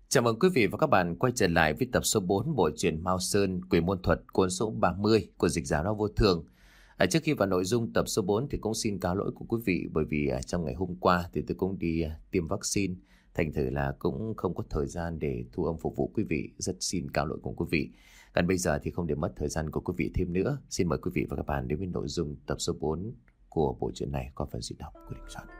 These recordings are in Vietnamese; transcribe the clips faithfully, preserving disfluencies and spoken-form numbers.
Chào mừng quý vị và các bạn quay trở lại với tập số bốn bộ truyện Mao Sơn Quỷ Môn Thuật cuốn số ba mươi của dịch giả Đó Vô Thường. À, trước khi vào nội dung tập số bốn thì cũng xin cáo lỗi của quý vị bởi vì à, trong ngày hôm qua thì tôi cũng đi à, tiêm vaccine, thành thử là cũng không có thời gian để thu âm phục vụ quý vị. Rất xin cáo lỗi của quý vị. Còn bây giờ thì không để mất thời gian của quý vị thêm nữa, xin mời quý vị và các bạn đến với nội dung tập số bốn của bộ truyện này qua phần diễn đọc của Đình Soạn.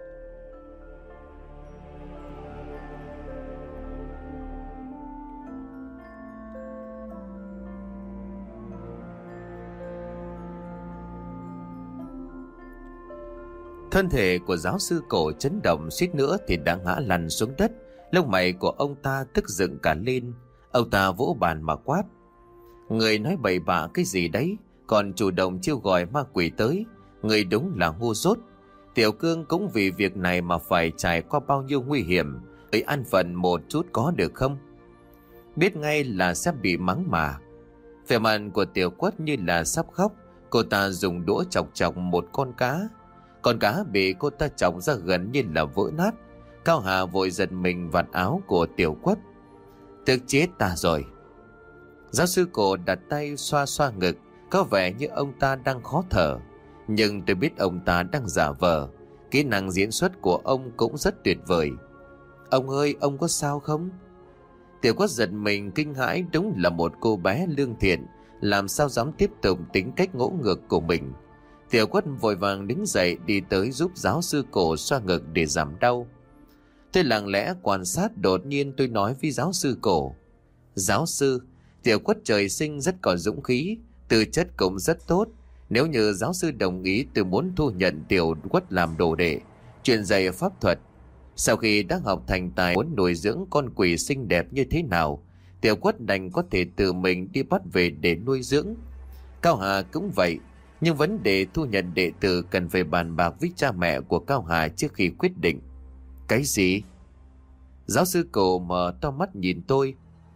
Thân thể của giáo sư Cổ chấn động, suýt nữa thì đã ngã lăn xuống đất. Lông mày của ông ta tức dựng cả lên. Ông ta vỗ bàn mà quát: "Người nói bậy bạ cái gì đấy, còn chủ động chiêu gọi ma quỷ tới. Người đúng là ngu dốt. Tiểu Cương cũng vì việc này mà phải trải qua bao nhiêu nguy hiểm. Ấy an phận một chút có được không? Biết ngay là sẽ bị mắng mà." Vẻ mặt của Tiểu Quất như là sắp khóc. Cô ta dùng đũa chọc chọc một con cá. Con cá bị cô ta chọc ra gần như là vỡ nát. Cao Hà vội giật mình vạt áo của Tiểu Quất. "Tức chết ta rồi." Giáo sư Cổ đặt tay xoa xoa ngực, có vẻ như ông ta đang khó thở. Nhưng tôi biết ông ta đang giả vờ. Kỹ năng diễn xuất của ông cũng rất tuyệt vời. "Ông ơi, ông có sao không?" Tiểu Quất giật mình kinh hãi, đúng là một cô bé lương thiện, làm sao dám tiếp tục tính cách ngỗ ngược của mình. Tiểu Quất vội vàng đứng dậy đi tới giúp giáo sư Cổ xoa ngực để giảm đau. Tôi lặng lẽ quan sát, đột nhiên tôi nói với giáo sư Cổ: "Giáo sư, Tiểu Quất trời sinh rất có dũng khí, tư chất cũng rất tốt. Nếu như giáo sư đồng ý, tôi muốn thu nhận Tiểu Quất làm đồ đệ, truyền dạy pháp thuật. Sau khi đã học thành tài, muốn nuôi dưỡng con quỷ xinh đẹp như thế nào, Tiểu Quất đành có thể tự mình đi bắt về để nuôi dưỡng. Cao Hà cũng vậy. Nhưng vấn đề thu nhận đệ tử cần phải bàn bạc với cha mẹ của Cao Hà trước khi quyết định." "Cái gì?" Giáo sư Cổ mở to mắt nhìn tôi.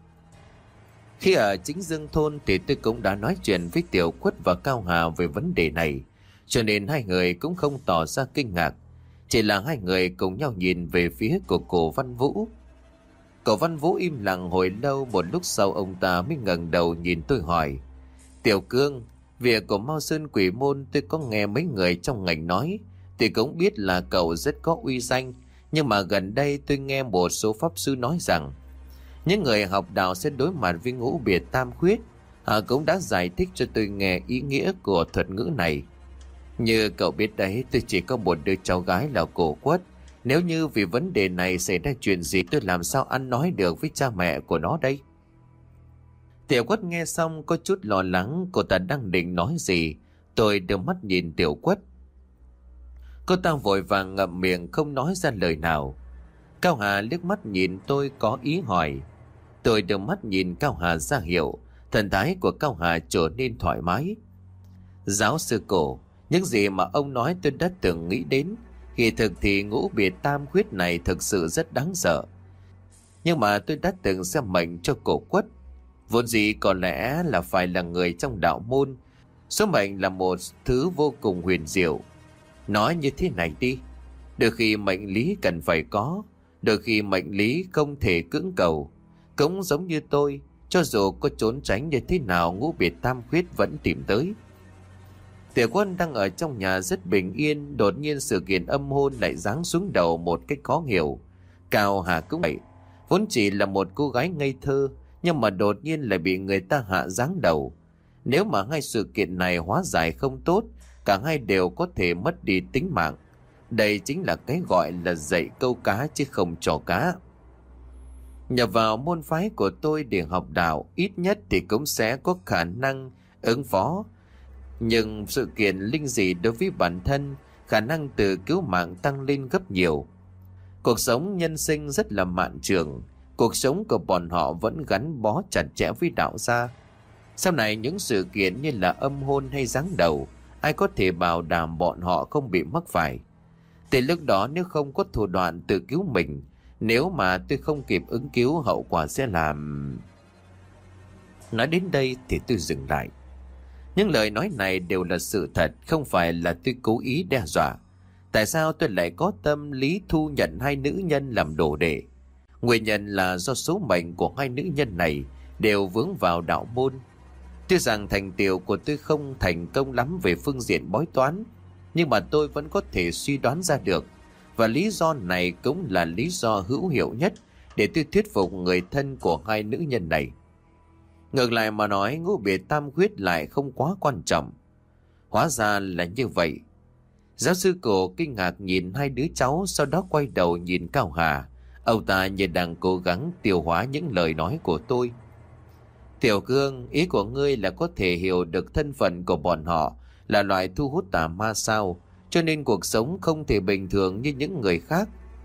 Khi ở chính Dương Thôn thì tôi cũng đã nói chuyện với Tiểu Quất và Cao Hà về vấn đề này, cho nên hai người cũng không tỏ ra kinh ngạc. Chỉ là hai người cùng nhau nhìn về phía của Cổ Văn Vũ. Cổ Văn Vũ im lặng hồi lâu, một lúc sau ông ta mới ngẩng đầu nhìn tôi hỏi: "Tiểu Cương, việc của Mao Sơn Quỷ Môn tôi có nghe mấy người trong ngành nói, thì cũng biết là cậu rất có uy danh. Nhưng mà gần đây tôi nghe một số pháp sư nói rằng những người học đạo sẽ đối mặt với ngũ biệt tam khuyết. Họ cũng đã giải thích cho tôi nghe ý nghĩa của thuật ngữ này. Như cậu biết đấy, tôi chỉ có một đứa cháu gái là Cổ Quất. Nếu như vì vấn đề này xảy ra chuyện gì, tôi làm sao ăn nói được với cha mẹ của nó đây?" Tiểu Quất nghe xong có chút lo lắng, cô ta đang định nói gì. Tôi đưa mắt nhìn Tiểu Quất. Cô ta vội vàng ngậm miệng không nói ra lời nào. Cao Hà liếc mắt nhìn tôi có ý hỏi. Tôi đưa mắt nhìn Cao Hà ra hiệu. Thần thái của Cao Hà trở nên thoải mái. "Giáo sư Cổ, những gì mà ông nói tôi đã từng nghĩ đến. Kỳ thực thì ngũ biệt tam khuyết này thực sự rất đáng sợ. Nhưng mà tôi đã từng xem mệnh cho Cổ Quất. Vốn dĩ có lẽ là phải là người trong đạo môn. Số mệnh là một thứ vô cùng huyền diệu. Nói như thế này đi, đôi khi mệnh lý cần phải có, đôi khi mệnh lý không thể cưỡng cầu. Cũng giống như tôi, cho dù có trốn tránh như thế nào, ngũ biệt tam khuyết vẫn tìm tới." Tiểu Quân đang ở trong nhà rất bình yên, đột nhiên sự kiện âm hôn lại giáng xuống đầu một cách khó hiểu. Cao Hà cũng vậy, vốn chỉ là một cô gái ngây thơ, nhưng mà đột nhiên lại bị người ta hạ giáng đầu. Nếu mà hai sự kiện này hóa giải không tốt, cả hai đều có thể mất đi tính mạng. Đây chính là cái gọi là dạy câu cá chứ không trò cá. Nhập vào môn phái của tôi để học đạo, ít nhất thì cũng sẽ có khả năng ứng phó. Nhưng sự kiện linh dị đối với bản thân, khả năng tự cứu mạng tăng lên gấp nhiều. Cuộc sống nhân sinh rất là mạn trường. Cuộc sống của bọn họ vẫn gắn bó chặt chẽ với đạo gia. Sau này những sự kiện như là âm hôn hay giáng đầu, ai có thể bảo đảm bọn họ không bị mắc phải. Từ lúc đó nếu không có thủ đoạn tự cứu mình, nếu mà tôi không kịp ứng cứu, hậu quả sẽ làm... Nói đến đây thì tôi dừng lại. Những lời nói này đều là sự thật, không phải là tôi cố ý đe dọa. Tại sao tôi lại có tâm lý thu nhận hai nữ nhân làm đồ đệ? Nguyên nhân là do số mệnh của hai nữ nhân này đều vướng vào đạo môn. Tuy rằng thành tựu của tôi không thành công lắm về phương diện bói toán, nhưng mà tôi vẫn có thể suy đoán ra được, và lý do này cũng là lý do hữu hiệu nhất để tôi thuyết phục người thân của hai nữ nhân này. Ngược lại mà nói, ngũ biệt tam khuyết lại không quá quan trọng. Hóa ra là như vậy. Giáo sư Cổ kinh ngạc nhìn hai đứa cháu, sau đó quay đầu nhìn Cao Hà. Ông ta như đang cố gắng tiêu hóa những lời nói của tôi. Tiểu Cương, ý của ngươi là có thể hiểu được thân phận của bọn họ là loại thu hút tà ma sao, cho nên cuộc sống không thể bình thường như những người khác.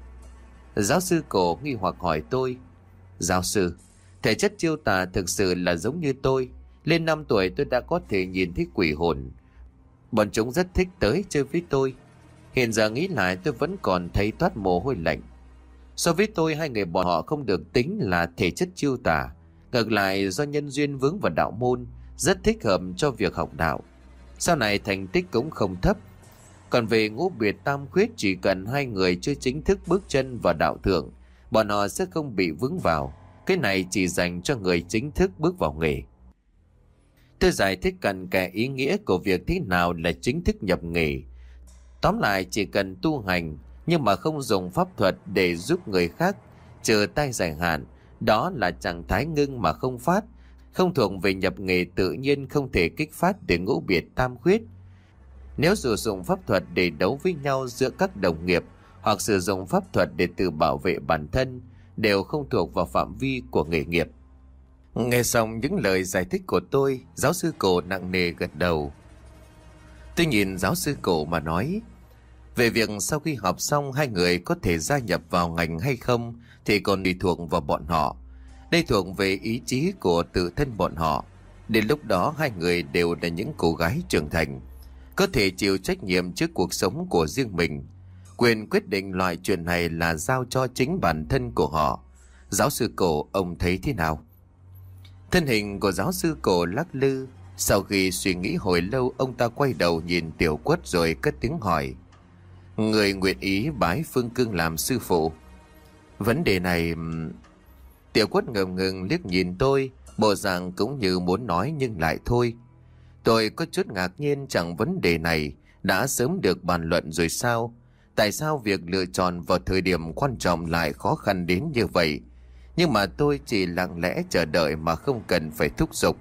Giáo sư Cổ nghi hoặc hỏi tôi. Giáo sư, thể chất chiêu tà thực sự là giống như tôi. Lên năm tuổi tôi đã có thể nhìn thấy quỷ hồn. Bọn chúng rất thích tới chơi với tôi. Hiện giờ nghĩ lại tôi vẫn còn thấy toát mồ hôi lạnh. So với tôi, hai người bọn họ không được tính là thể chất chiêu tà. Ngược lại do nhân duyên vướng vào đạo môn, rất thích hợp cho việc học đạo. Sau này thành tích cũng không thấp. Còn về ngũ biệt tam khuyết, chỉ cần hai người chưa chính thức bước chân vào đạo thượng, bọn họ sẽ không bị vướng vào. Cái này chỉ dành cho người chính thức bước vào nghề. Tôi giải thích cặn kẽ ý nghĩa của việc thế nào là chính thức nhập nghề. Tóm lại, chỉ cần tu hành nhưng mà không dùng pháp thuật để giúp người khác trừ tai giải hạn, đó là trạng thái ngưng mà không phát, không thuộc về nhập nghề tự nhiên, không thể kích phát để ngũ biệt tam khuyết. Nếu sử dụng pháp thuật để đấu với nhau giữa các đồng nghiệp hoặc sử dụng pháp thuật để tự bảo vệ bản thân đều không thuộc vào phạm vi của nghề nghiệp. Nghe xong những lời giải thích của tôi, giáo sư Cổ nặng nề gật đầu. Tôi nhìn giáo sư Cổ mà nói, về việc sau khi học xong hai người có thể gia nhập vào ngành hay không thì còn tùy thuộc vào bọn họ. Đây thuộc về ý chí của tự thân bọn họ. Đến lúc đó hai người đều là những cô gái trưởng thành, có thể chịu trách nhiệm trước cuộc sống của riêng mình. Quyền quyết định loại chuyện này là giao cho chính bản thân của họ. Giáo sư Cổ, ông thấy thế nào? Thân hình của giáo sư Cổ lắc lư. Sau khi suy nghĩ hồi lâu, ông ta quay đầu nhìn Tiểu Quất rồi cất tiếng hỏi. Người nguyện ý bái Phương Cương làm sư phụ? Vấn đề này... Tiểu Quất ngập ngừng liếc nhìn tôi, bộ dạng cũng như muốn nói nhưng lại thôi. Tôi có chút ngạc nhiên, chẳng vấn đề này đã sớm được bàn luận rồi sao? Tại sao việc lựa chọn vào thời điểm quan trọng lại khó khăn đến như vậy? Nhưng mà tôi chỉ lặng lẽ chờ đợi mà không cần phải thúc giục.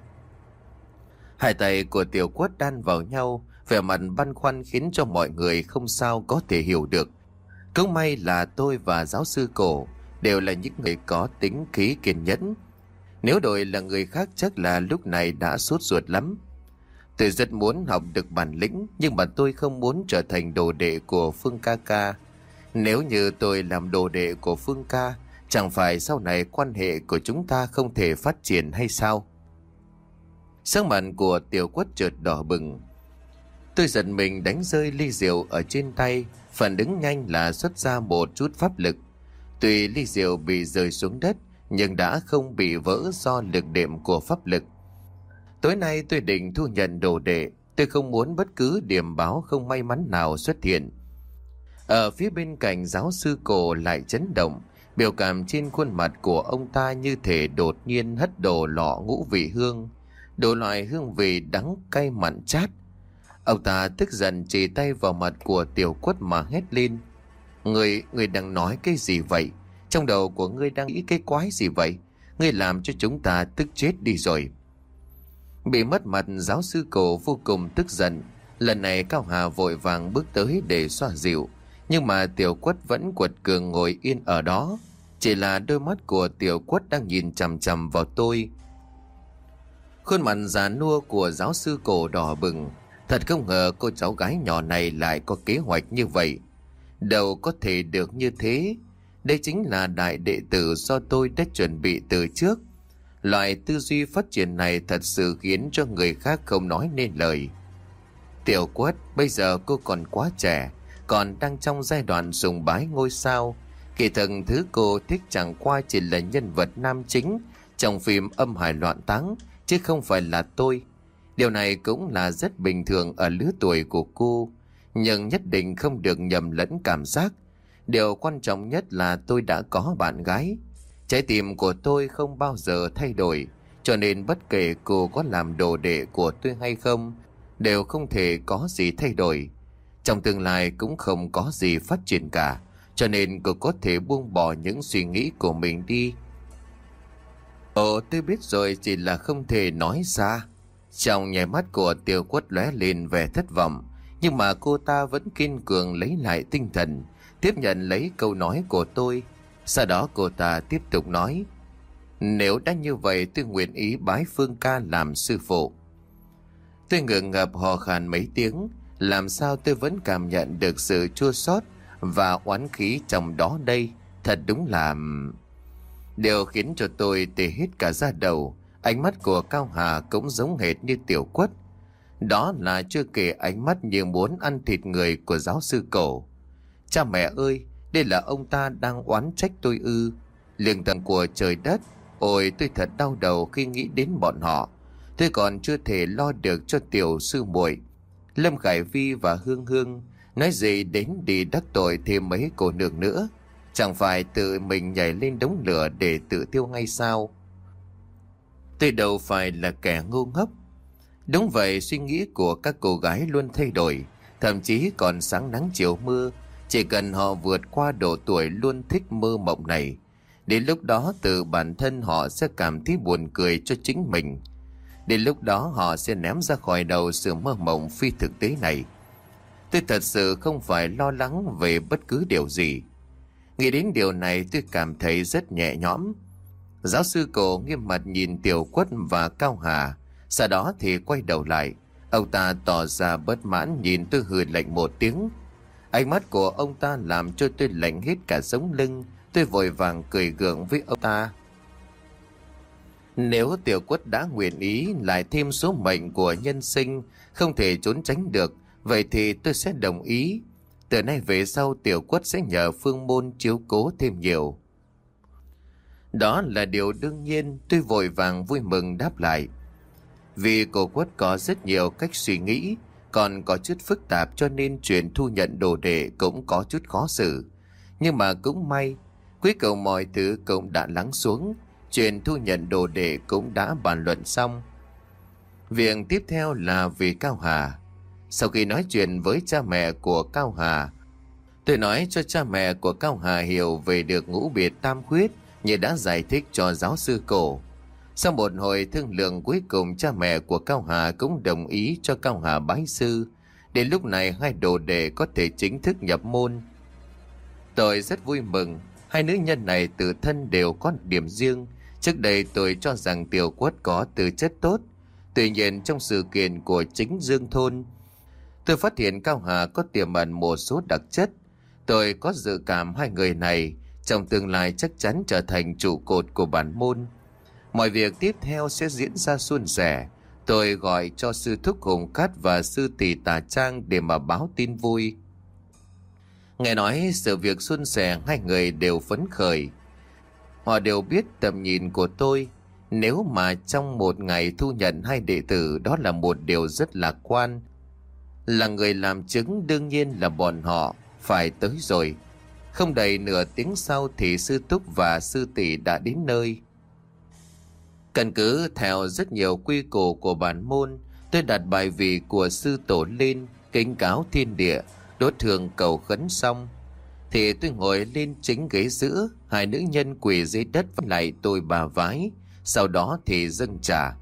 Hai tay của Tiểu Quất đan vào nhau, vẻ mặt băn khoăn khiến cho mọi người không sao có thể hiểu được. Cũng may là tôi và giáo sư Cổ đều là những người có tính khí kiên nhẫn. Nếu đổi là người khác chắc là lúc này đã sốt ruột lắm. Tôi rất muốn học được bản lĩnh, nhưng mà tôi không muốn trở thành đồ đệ của Phương ca ca. Nếu như tôi làm đồ đệ của Phương ca, chẳng phải sau này quan hệ của chúng ta không thể phát triển hay sao? Sắc mặt của Tiểu Quất chợt đỏ bừng. Tôi giật mình đánh rơi ly rượu ở trên tay, phản ứng nhanh là xuất ra một chút pháp lực. Tuy ly rượu bị rơi xuống đất, nhưng đã không bị vỡ do lực đệm của pháp lực. Tối nay tôi định thu nhận đồ đệ, tôi không muốn bất cứ điểm báo không may mắn nào xuất hiện. Ở phía bên cạnh giáo sư Cổ lại chấn động, biểu cảm trên khuôn mặt của ông ta như thể đột nhiên hất đổ lọ ngũ vị hương, đổ loại hương vị đắng cay mặn chát. Ông ta tức giận chỉ tay vào mặt của Tiểu Quất mà hét lên. Người, người đang nói cái gì vậy? Trong đầu của ngươi đang nghĩ cái quái gì vậy? Ngươi làm cho chúng ta tức chết đi rồi. Bị mất mặt, giáo sư Cổ vô cùng tức giận. Lần này Cao Hà vội vàng bước tới để xoa dịu, nhưng mà Tiểu Quất vẫn quật cường ngồi yên ở đó. Chỉ là đôi mắt của Tiểu Quất đang nhìn chằm chằm vào tôi. Khuôn mặt già nua của giáo sư Cổ đỏ bừng. Thật không ngờ cô cháu gái nhỏ này lại có kế hoạch như vậy. Đâu có thể được như thế. Đây chính là đại đệ tử do tôi đã chuẩn bị từ trước. Loại tư duy phát triển này thật sự khiến cho người khác không nói nên lời. Tiểu Quất, bây giờ cô còn quá trẻ, còn đang trong giai đoạn sùng bái ngôi sao. Kỳ thực thứ cô thích chẳng qua chỉ là nhân vật nam chính trong phim Âm Hải Loạn Táng, chứ không phải là tôi. Điều này cũng là rất bình thường ở lứa tuổi của cô, nhưng nhất định không được nhầm lẫn cảm giác. Điều quan trọng nhất là tôi đã có bạn gái. Trái tim của tôi không bao giờ thay đổi, cho nên bất kể cô có làm đồ đệ của tôi hay không, đều không thể có gì thay đổi. Trong tương lai cũng không có gì phát triển cả, cho nên cô có thể buông bỏ những suy nghĩ của mình đi. Ồ, tôi biết rồi, chỉ là không thể nói ra. Trong nháy mắt của Tiểu Quất lóe lên vẻ thất vọng, nhưng mà cô ta vẫn kiên cường lấy lại tinh thần, tiếp nhận lấy câu nói của tôi. Sau đó cô ta tiếp tục nói: nếu đã như vậy, tôi nguyện ý bái Phương ca làm sư phụ. Tôi ngượng ngập hò khan mấy tiếng, làm sao tôi vẫn cảm nhận được sự chua xót và oán khí trong đó đây. Thật đúng là... Điều khiến cho tôi tê hết cả da đầu. Ánh mắt của Cao Hà cũng giống hệt như Tiểu Quất. Đó là chưa kể ánh mắt như muốn ăn thịt người của giáo sư Cổ. Cha mẹ ơi, đây là ông ta đang oán trách tôi ư? Lương tâm của trời đất, ôi tôi thật đau đầu khi nghĩ đến bọn họ. Tôi còn chưa thể lo được cho tiểu sư muội Lâm Khải Vi và Hương Hương, nói gì đến đi đắc tội thêm mấy cô nương nữa. Chẳng phải tự mình nhảy lên đống lửa để tự tiêu ngay sao? Tôi đâu phải là kẻ ngu ngốc. Đúng vậy, suy nghĩ của các cô gái luôn thay đổi, thậm chí còn sáng nắng chiều mưa. Chỉ cần họ vượt qua độ tuổi luôn thích mơ mộng này, đến lúc đó tự bản thân họ sẽ cảm thấy buồn cười cho chính mình. Đến lúc đó họ sẽ ném ra khỏi đầu sự mơ mộng phi thực tế này. Tôi thật sự không phải lo lắng về bất cứ điều gì. Nghĩ đến điều này tôi cảm thấy rất nhẹ nhõm. Giáo sư Cổ nghiêm mặt nhìn Tiểu Quất và Cao Hà, sau đó thì quay đầu lại. Ông ta tỏ ra bất mãn nhìn tôi hừ lạnh một tiếng. Ánh mắt của ông ta làm cho tôi lạnh hết cả sống lưng. Tôi vội vàng cười gượng với ông ta. Nếu Tiểu Quất đã nguyện ý lại thêm số mệnh của nhân sinh không thể trốn tránh được, vậy thì tôi sẽ đồng ý. Từ nay về sau Tiểu Quất sẽ nhờ Phương Môn chiếu cố thêm nhiều. Đó là điều đương nhiên, tôi vội vàng vui mừng đáp lại. Vì cô Quất có rất nhiều cách suy nghĩ, còn có chút phức tạp, cho nên chuyện thu nhận đồ đệ cũng có chút khó xử. Nhưng mà cũng may, cuối cùng mọi thứ cũng đã lắng xuống. Chuyện thu nhận đồ đệ cũng đã bàn luận xong. Việc tiếp theo là vì Cao Hà. Sau khi nói chuyện với cha mẹ của Cao Hà, tôi nói cho cha mẹ của Cao Hà hiểu về được ngũ biệt tam khuyết như đã giải thích cho giáo sư Cổ. Sau một hồi thương lượng, cuối cùng cha mẹ của Cao Hà cũng đồng ý cho Cao Hà bái sư. Đến lúc này hai đồ đệ có thể chính thức nhập môn. Tôi rất vui mừng. Hai nữ nhân này tự thân đều có điểm riêng. Trước đây tôi cho rằng Tiểu Quất có tư chất tốt. Tuy nhiên trong sự kiện của chính Dương Thôn, tôi phát hiện Cao Hà có tiềm ẩn một số đặc chất. Tôi có dự cảm hai người này trong tương lai chắc chắn trở thành trụ cột của bản môn. Mọi việc tiếp theo sẽ diễn ra suôn sẻ. Tôi gọi cho sư thúc Hùng Cát và sư tỷ Tà Trang để mà báo tin vui. Nghe nói sự việc suôn sẻ, hai người đều phấn khởi. Họ đều biết tầm nhìn của tôi. Nếu mà trong một ngày thu nhận hai đệ tử, đó là một điều rất lạc quan. Là người làm chứng đương nhiên là bọn họ phải tới rồi. Không đầy nửa tiếng sau thì sư thúc và sư tỷ đã đến nơi. Căn cứ theo rất nhiều quy củ của bản môn, tôi đặt bài vị của sư tổ lên, kính cáo thiên địa, đốt hương cầu khấn xong thì tôi ngồi lên chính ghế giữa. Hai nữ nhân quỳ dưới đất vái lại tôi bà vái, sau đó thì dâng trà.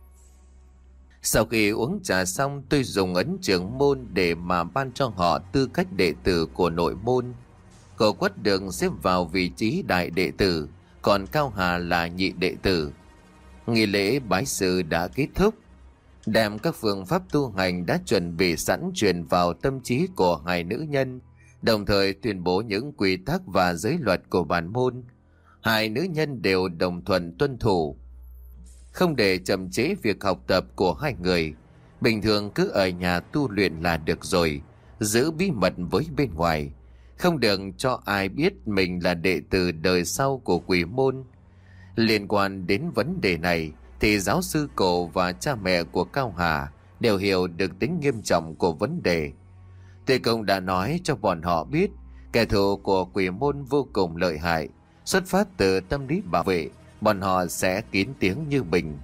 Sau khi uống trà xong, tôi dùng ấn trưởng môn để mà ban cho họ tư cách đệ tử của nội môn. Cậu Quất được xếp vào vị trí đại đệ tử, còn Cao Hà là nhị đệ tử. Nghi lễ bái sư đã kết thúc. Đem các phương pháp tu hành đã chuẩn bị sẵn truyền vào tâm trí của hai nữ nhân, đồng thời tuyên bố những quy tắc và giới luật của bản môn. Hai nữ nhân đều đồng thuận tuân thủ, không để chậm trễ việc học tập của hai người. Bình thường cứ ở nhà tu luyện là được rồi, giữ bí mật với bên ngoài, không được cho ai biết mình là đệ tử đời sau của Quỷ môn. Liên quan đến vấn đề này thì giáo sư Cổ và cha mẹ của Cao Hà đều hiểu được tính nghiêm trọng của vấn đề. Tôi cũng đã nói cho bọn họ biết kẻ thù của Quỷ môn vô cùng lợi hại, Xuất phát từ tâm lý bảo vệ, bọn họ sẽ kín tiếng như bình.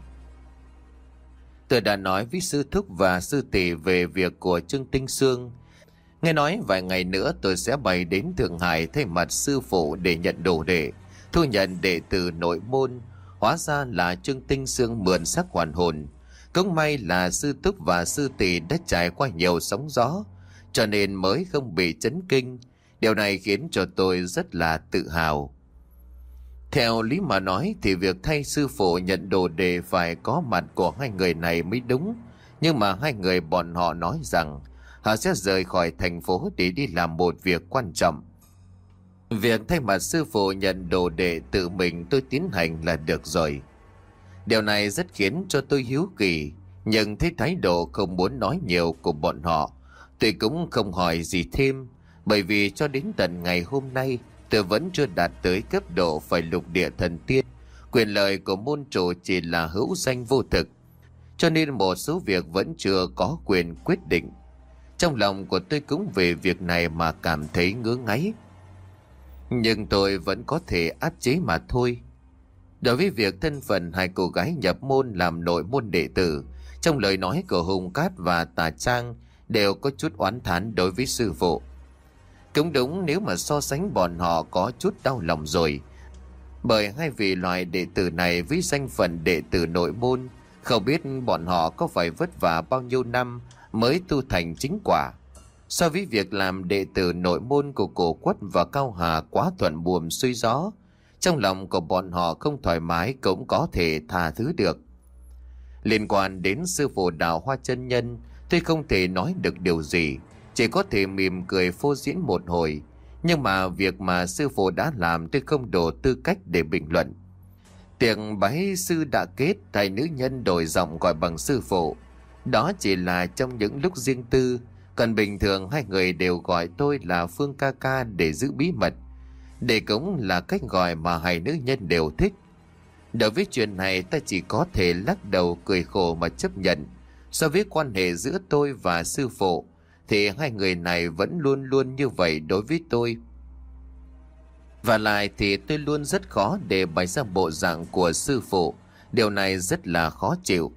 Tôi đã nói với sư thúc và sư tỷ về việc của Trương Tinh Sương. Nghe nói vài ngày nữa tôi sẽ bay đến Thượng Hải thay mặt sư phụ để nhận đồ đệ, thu nhận đệ tử nội môn. Hóa ra là Trương Tinh Sương mượn xác hoàn hồn. Cũng may là sư thúc và sư tỷ đã trải qua nhiều sóng gió, cho nên mới không bị chấn kinh. Điều này khiến cho tôi rất là tự hào. Theo lý mà nói thì việc thay sư phụ nhận đồ đệ phải có mặt của hai người này mới đúng. Nhưng mà hai người bọn họ nói rằng họ sẽ rời khỏi thành phố để đi làm một việc quan trọng. Việc thay mặt sư phụ nhận đồ đệ tự mình tôi tiến hành là được rồi. Điều này rất khiến cho tôi hiếu kỳ, nhưng thấy thái độ không muốn nói nhiều của bọn họ, tôi cũng không hỏi gì thêm, bởi vì cho đến tận ngày hôm nay tôi vẫn chưa đạt tới cấp độ phải lục địa thần tiên. Quyền lợi của môn chủ chỉ là hữu danh vô thực, cho nên một số việc vẫn chưa có quyền quyết định. Trong lòng của tôi cũng về việc này mà cảm thấy ngứa ngáy, nhưng tôi vẫn có thể áp chế mà thôi. Đối với việc thân phận hai cô gái nhập môn làm nội môn đệ tử, trong lời nói của Hùng Cát và Tà Trang đều có chút oán thán đối với sư phụ. Cũng đúng, nếu mà so sánh bọn họ có chút đau lòng rồi, bởi hai vị loại đệ tử này với danh phận đệ tử nội môn, không biết bọn họ có phải vất vả bao nhiêu năm mới tu thành chính quả. So với việc làm đệ tử nội môn của Cổ Quất và Cao Hà quá thuận buồm xuôi gió, trong lòng của bọn họ không thoải mái cũng có thể tha thứ được. Liên quan đến sư phụ Đạo Hoa chân nhân, tôi không thể nói được điều gì, chỉ có thể mỉm cười phô diễn một hồi. Nhưng mà việc mà sư phụ đã làm tôi không đủ tư cách để bình luận. Tiệc bái sư đã kết, thầy nữ nhân đổi giọng gọi bằng sư phụ. Đó chỉ là trong những lúc riêng tư, còn bình thường hai người đều gọi tôi là Phương ca ca để giữ bí mật. Đây cũng là cách gọi mà hai nữ nhân đều thích. Đối với chuyện này ta chỉ có thể lắc đầu cười khổ mà chấp nhận. So với quan hệ giữa tôi và sư phụ thì hai người này vẫn luôn luôn như vậy đối với tôi. Và lại thì tôi luôn rất khó để bày ra bộ dạng của sư phụ. Điều này rất là khó chịu.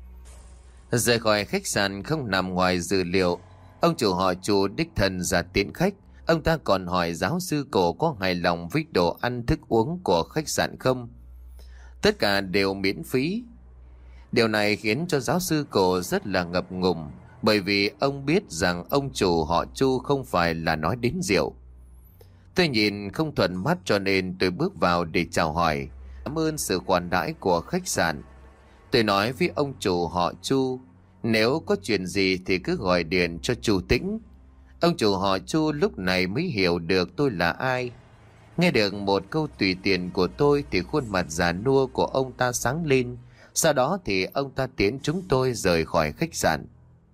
Rời khỏi khách sạn không nằm ngoài dự liệu. Ông chủ họ Chu đích thân ra tiễn khách. Ông ta còn hỏi giáo sư Cổ có hài lòng với đồ ăn thức uống của khách sạn không. Tất cả đều miễn phí. Điều này khiến cho giáo sư Cổ rất là ngập ngùng, bởi vì ông biết rằng ông chủ họ Chu không phải là nói đến rượu. Tôi nhìn không thuận mắt cho nên tôi bước vào để chào hỏi, cảm ơn sự khoản đãi của khách sạn. Tôi nói với ông chủ họ Chu, nếu có chuyện gì thì cứ gọi điện cho Chu Tĩnh. Ông chủ họ Chu lúc này mới hiểu được tôi là ai. Nghe được một câu tùy tiện của tôi thì khuôn mặt già nua của ông ta sáng lên. Sau đó thì ông ta tiễn chúng tôi rời khỏi khách sạn.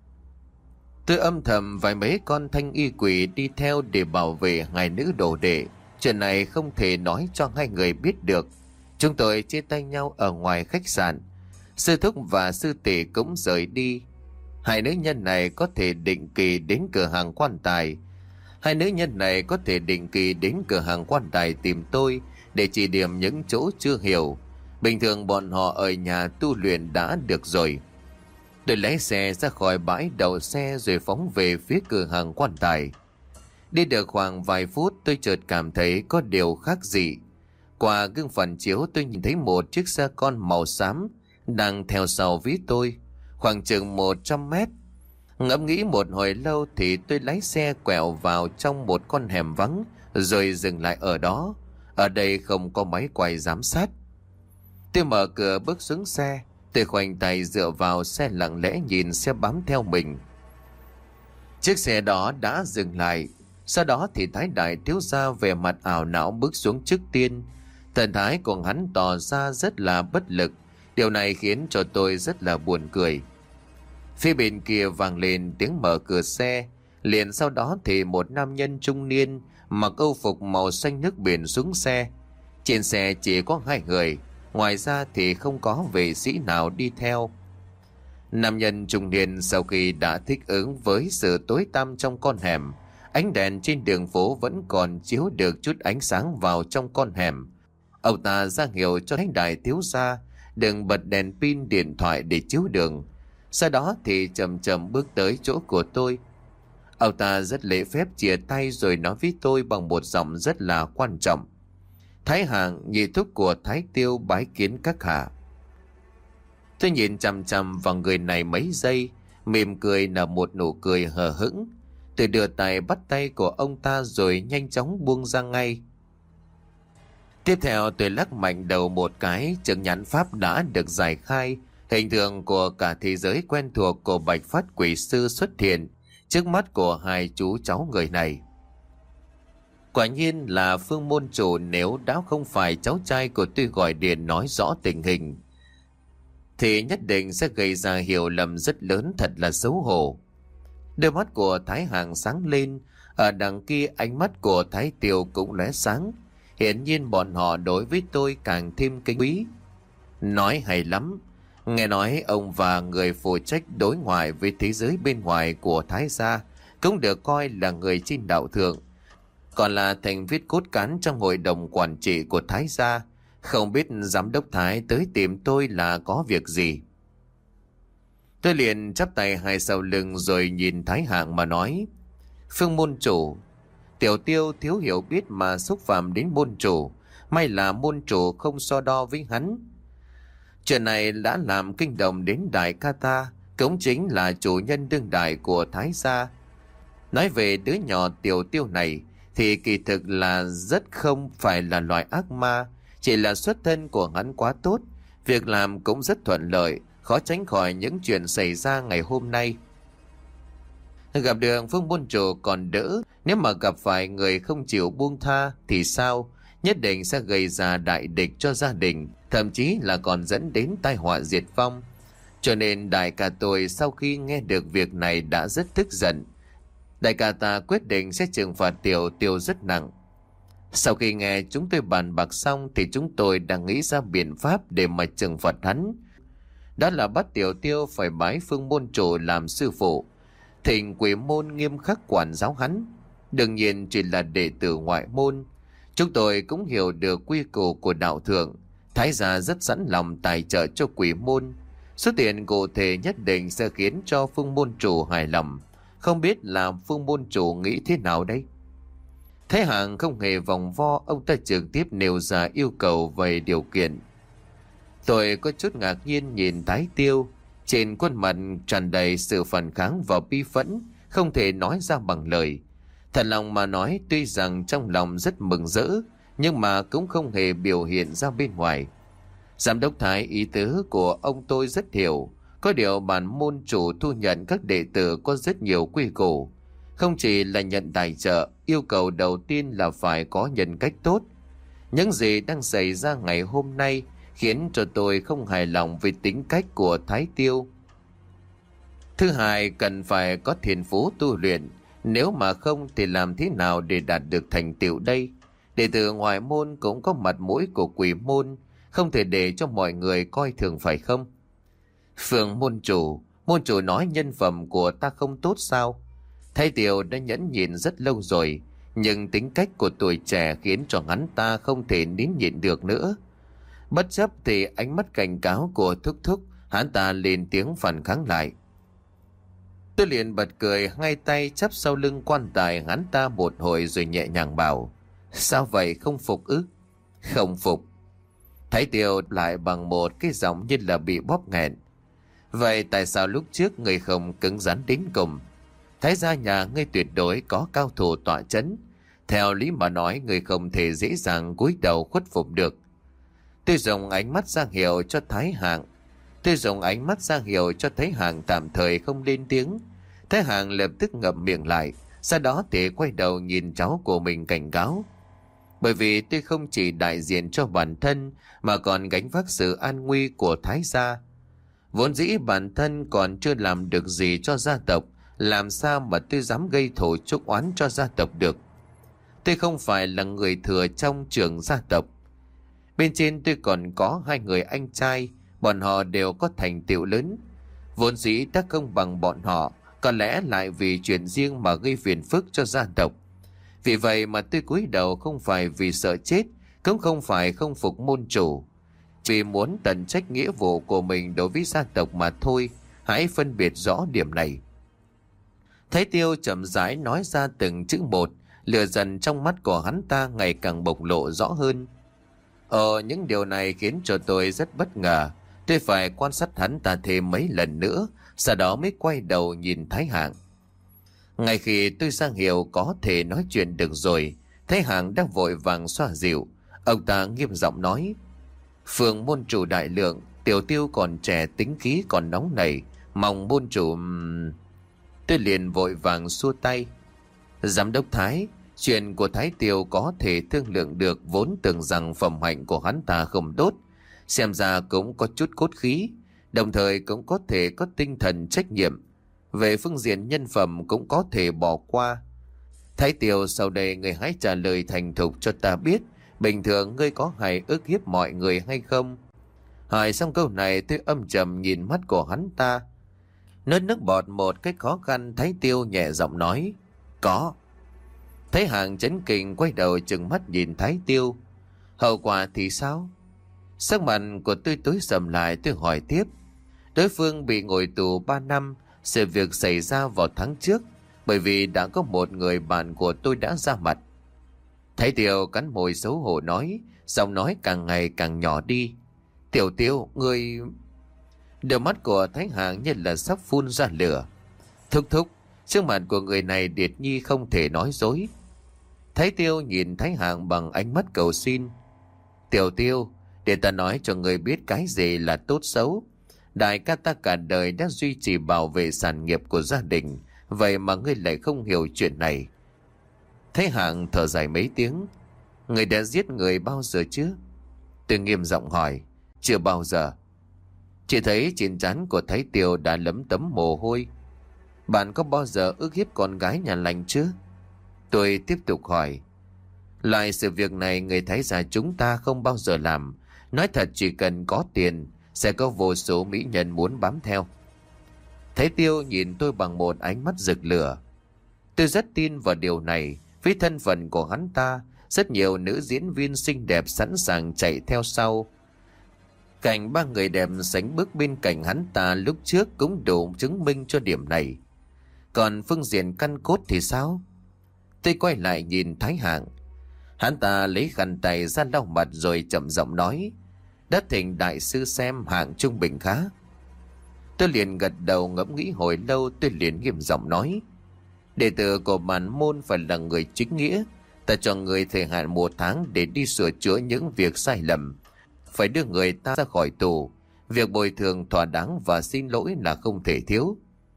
Tôi âm thầm vài mấy con thanh y quỷ đi theo để bảo vệ hai nữ đồ đệ. Chuyện này không thể nói cho hai người biết được. Chúng tôi chia tay nhau ở ngoài khách sạn. Sư thúc và sư tỷ cũng rời đi. Hai nữ nhân này có thể định kỳ đến cửa hàng quan tài. Hai nữ nhân này có thể định kỳ đến cửa hàng quan tài tìm tôi để chỉ điểm những chỗ chưa hiểu. Bình thường bọn họ ở nhà tu luyện đã được rồi. Tôi lái xe ra khỏi bãi đậu xe rồi phóng về phía cửa hàng quan tài. Đi được khoảng vài phút tôi chợt cảm thấy có điều khác dị. Qua gương phản chiếu tôi nhìn thấy một chiếc xe con màu xám đang theo sau ví tôi, khoảng chừng một trăm mét. Ngẫm nghĩ một hồi lâu thì tôi lái xe quẹo vào trong một con hẻm vắng rồi dừng lại ở đó. Ở đây không có máy quay giám sát. Tôi mở cửa bước xuống xe. Tôi khoanh tay dựa vào xe lặng lẽ nhìn xe bám theo mình. Chiếc xe đó đã dừng lại. Sau đó thì Thái Đại thiếu gia về mặt ảo não bước xuống trước tiên. Thần thái của hắn tỏ ra rất là bất lực. Điều này khiến cho tôi rất là buồn cười. Phía bên kia vang lên tiếng mở cửa xe. Liền sau đó thì một nam nhân trung niên mặc âu phục màu xanh nước biển xuống xe. Trên xe chỉ có hai người, ngoài ra thì không có vệ sĩ nào đi theo. Nam nhân trung niên sau khi đã thích ứng với sự tối tăm trong con hẻm, ánh đèn trên đường phố vẫn còn chiếu được chút ánh sáng vào trong con hẻm, Ông ta ra hiệu cho Thái Đại thiếu gia đừng bật đèn pin điện thoại để chiếu đường. Sau đó thì chậm chậm bước tới chỗ của tôi. Ông ta rất lễ phép chìa tay rồi nói với tôi bằng một giọng rất là quan trọng: Thái Hạng, nhị thúc của Thái Tiêu bái kiến các hạ. Tôi nhìn chằm chằm vào người này mấy giây, mỉm cười nở một nụ cười hờ hững. Tôi đưa tay bắt tay của ông ta rồi nhanh chóng buông ra ngay. Tiếp theo tôi lắc mạnh đầu một cái, chứng nhãn pháp đã được giải khai. Hình tượng của cả thế giới quen thuộc của Bạch Phát Quỷ Sư xuất hiện trước mắt của hai chú cháu người này. Quả nhiên là Phương môn chủ, nếu đã không phải cháu trai của tôi gọi điện nói rõ tình hình thì nhất định sẽ gây ra hiểu lầm rất lớn, thật là xấu hổ. Đôi mắt của Thái Hạng sáng lên, ở đằng kia ánh mắt của Thái Tiêu cũng lóe sáng. Hiển nhiên bọn họ đối với tôi càng thêm kính quý. Nói hay lắm. Nghe nói ông và người phụ trách đối ngoại với thế giới bên ngoài của Thái gia cũng được coi là người trên đạo thượng, còn là thành viên cốt cán trong hội đồng quản trị của Thái gia. Không biết giám đốc Thái tới tìm tôi là có việc gì? Tôi liền chắp tay hai sau lưng rồi nhìn Thái Hạng mà nói: Phương môn chủ, Tiểu Tiêu thiếu hiểu biết mà xúc phạm đến môn chủ. May là môn chủ không so đo với hắn. Chuyện này đã làm kinh động đến Đại ca ta, cũng chính là chủ nhân đương đại của Thái gia. Nói về đứa nhỏ Tiểu Tiêu này thì kỳ thực là rất không phải là loại ác ma, chỉ là xuất thân của hắn quá tốt, việc làm cũng rất thuận lợi, khó tránh khỏi những chuyện xảy ra ngày hôm nay. Gặp được Phương môn chủ còn đỡ, nếu mà gặp phải người không chịu buông tha thì sao? Nhất định sẽ gây ra đại địch cho gia đình, thậm chí là còn dẫn đến tai họa diệt vong. Cho nên đại ca tôi sau khi nghe được việc này đã rất tức giận. Đại ca ta quyết định sẽ trừng phạt Tiểu Tiêu rất nặng. Sau khi nghe chúng tôi bàn bạc xong thì chúng tôi đang nghĩ ra biện pháp để mà trừng phạt hắn. Đó là bắt Tiểu Tiêu phải bái Phương môn chủ làm sư phụ, thỉnh Quỷ môn nghiêm khắc quản giáo hắn. Đương nhiên chỉ là đệ tử ngoại môn. Chúng tôi cũng hiểu được quy củ của đạo thượng. Thái gia rất sẵn lòng tài trợ cho Quỷ môn. Số tiền cụ thể nhất định sẽ khiến cho Phương môn chủ hài lòng. Không biết là Phương môn chủ nghĩ thế nào đây? Thái Hạng không hề vòng vo, ông ta trực tiếp nêu ra yêu cầu về điều kiện. Tôi có chút ngạc nhiên nhìn Thái Tiêu, trên khuôn mặt tràn đầy sự phản kháng và bi phẫn, không thể nói ra bằng lời. Thật lòng mà nói, tuy rằng trong lòng rất mừng rỡ, nhưng mà cũng không hề biểu hiện ra bên ngoài. Giám đốc Thái ý tứ của ông tôi rất hiểu, có điều bản môn chủ thu nhận các đệ tử có rất nhiều quy củ. Không chỉ là nhận tài trợ, yêu cầu đầu tiên là phải có nhân cách tốt. Những gì đang xảy ra ngày hôm nay khiến cho tôi không hài lòng với tính cách của Thái Tiêu. Thứ hai, cần phải có thiên phú tu luyện. Nếu mà không thì làm thế nào để đạt được thành tựu đây? Đệ tử ngoại môn cũng có mặt mũi của Quỷ môn, không thể để cho mọi người coi thường phải không? Phương môn chủ, môn chủ nói nhân phẩm của ta không tốt sao? Thái Tiêu đã nhẫn nhịn rất lâu rồi, nhưng tính cách của tuổi trẻ khiến cho hắn ta không thể nín nhịn được nữa. Bất chấp thì ánh mắt cảnh cáo của thúc thúc, hắn ta lên tiếng phản kháng lại. Tôi liền bật cười, hai tay chắp sau lưng quan tài hắn ta một hồi rồi nhẹ nhàng bảo: Sao vậy, không phục ư? Không phục. Thái Tiêu lại bằng một cái giọng như là bị bóp nghẹn. Vậy tại sao lúc trước người không cứng rắn đến cùng? Thái gia nhà ngươi tuyệt đối có cao thủ tọa chấn. Theo lý mà nói, người không thể dễ dàng cúi đầu khuất phục được. Tôi dùng ánh mắt ra hiệu cho Thái Hạng. Tôi dùng ánh mắt ra hiệu cho Thái Hạng tạm thời không lên tiếng. Thái Hạng lập tức ngậm miệng lại, sau đó thì quay đầu nhìn cháu của mình cảnh cáo. Bởi vì tôi không chỉ đại diện cho bản thân mà còn gánh vác sự an nguy của Thái gia. Vốn dĩ bản thân còn chưa làm được gì cho gia tộc, làm sao mà tôi dám gây thù chuốc oán cho gia tộc được? Tôi không phải là người thừa trong trường gia tộc. Bên trên tôi còn có hai người anh trai, bọn họ đều có thành tựu lớn. Vốn dĩ đã không bằng bọn họ, có lẽ lại vì chuyện riêng mà gây phiền phức cho gia tộc. Vì vậy mà tôi cúi đầu không phải vì sợ chết, cũng không phải không phục môn chủ, vì muốn tận trách nghĩa vụ của mình đối với gia tộc mà thôi. Hãy phân biệt rõ điểm này. Thái Tiêu chậm rãi nói ra từng chữ một, lửa giận trong mắt của hắn ta ngày càng bộc lộ rõ hơn. Ờ, những điều này khiến cho tôi rất bất ngờ. Tôi phải quan sát hắn ta thêm mấy lần nữa, sau đó mới quay đầu nhìn Thái Hạng. Ngay khi tôi ra hiệu có thể nói chuyện được rồi, Thái Hạng đang vội vàng xoa dịu. Ông ta nghiêm giọng nói: Phường môn chủ đại lượng, Tiểu Tiêu còn trẻ, tính khí còn nóng nảy, mong môn chủ... Tôi liền vội vàng xua tay: Giám đốc Thái, chuyện của Thái Tiêu có thể thương lượng được, vốn tưởng rằng phẩm hạnh của hắn ta không tốt, xem ra cũng có chút cốt khí, đồng thời cũng có thể có tinh thần trách nhiệm. Về phương diện nhân phẩm cũng có thể bỏ qua. Thái Tiêu, sau đây người hãy trả lời thành thục cho ta biết, bình thường ngươi có hay ức hiếp mọi người hay không? Hỏi xong câu này, tôi âm trầm nhìn mắt của hắn ta. Nuốt nước bọt một cách khó khăn, Thái Tiêu nhẹ giọng nói: Có. Thái Hạng chấn kinh quay đầu trừng mắt nhìn Thái Tiêu. Hậu quả thì sao? Sắc mặt của tôi tối sầm lại, tôi hỏi tiếp. Đối phương bị ngồi tù ba năm, sự việc xảy ra vào tháng trước, bởi vì đã có một người bạn của tôi đã ra mặt. Thái Tiêu cắn môi xấu hổ nói, giọng nói càng ngày càng nhỏ đi: Tiểu Tiêu, ngươi... Đôi mắt của Thái Hạng như là sắp phun ra lửa. Thúc thúc, trước mặt của người này Điệt Nhi không thể nói dối. Thái Tiêu nhìn Thái Hạng bằng ánh mắt cầu xin. Tiểu Tiêu, để ta nói cho người biết cái gì là tốt xấu. Đại ca ta cả đời đã duy trì bảo vệ sản nghiệp của gia đình, vậy mà ngươi lại không hiểu chuyện này. Thái Hạng thở dài mấy tiếng. Người đã giết người bao giờ chứ? Tôi nghiêm giọng hỏi. Chưa bao giờ. Chỉ thấy trên trán của Thái Tiêu đã lấm tấm mồ hôi. Bạn có bao giờ ức hiếp con gái nhà lành chứ? Tôi tiếp tục hỏi. Loại sự việc này người Thái gia chúng ta không bao giờ làm. Nói thật, chỉ cần có tiền sẽ có vô số mỹ nhân muốn bám theo. Thái Tiêu nhìn tôi bằng một ánh mắt rực lửa. Tôi rất tin vào điều này. Với thân phận của hắn ta, rất nhiều nữ diễn viên xinh đẹp sẵn sàng chạy theo sau. Cảnh ba người đẹp sánh bước bên cạnh hắn ta lúc trước cũng đủ chứng minh cho điểm này. Còn phương diện căn cốt thì sao? Tôi quay lại nhìn Thái Hạng. Hắn ta lấy khăn tay ra lau mặt rồi chậm giọng nói: Đã thỉnh đại sư xem, Hạng trung bình khá. Tôi liền gật đầu ngẫm nghĩ hồi lâu. Tôi liền nghiêm giọng nói: Đệ tử của bản môn phải là người chính nghĩa. Ta cho người thời hạn một tháng để đi sửa chữa những việc sai lầm, phải đưa người ta ra khỏi tù. Việc bồi thường thỏa đáng và xin lỗi là không thể thiếu.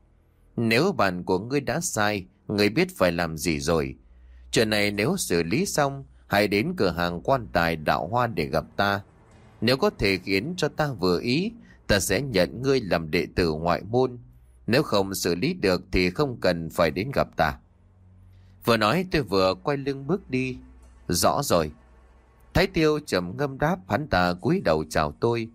Nếu bạn của ngươi đã sai, ngươi biết phải làm gì rồi. Chuyện này nếu xử lý xong, hãy đến cửa hàng Quan Tài Đạo Hoa để gặp ta. Nếu có thể khiến cho ta vừa ý, ta sẽ nhận ngươi làm đệ tử ngoại môn. Nếu không xử lý được thì không cần phải đến gặp ta. Vừa nói tôi vừa quay lưng bước đi. Rõ rồi. Thái Tiêu trầm ngâm đáp. Hắn ta cúi đầu chào tôi.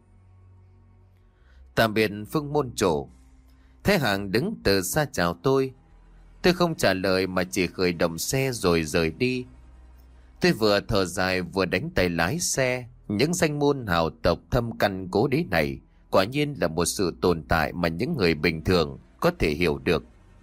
Tạm biệt Phương môn chủ. Thái Hạng đứng từ xa chào tôi. Tôi không trả lời mà chỉ khởi động xe rồi rời đi. Tôi vừa thở dài vừa đánh tay lái xe. Những danh môn hào tộc thâm căn cố đế này quả nhiên là một sự tồn tại mà những người bình thường có thể hiểu được.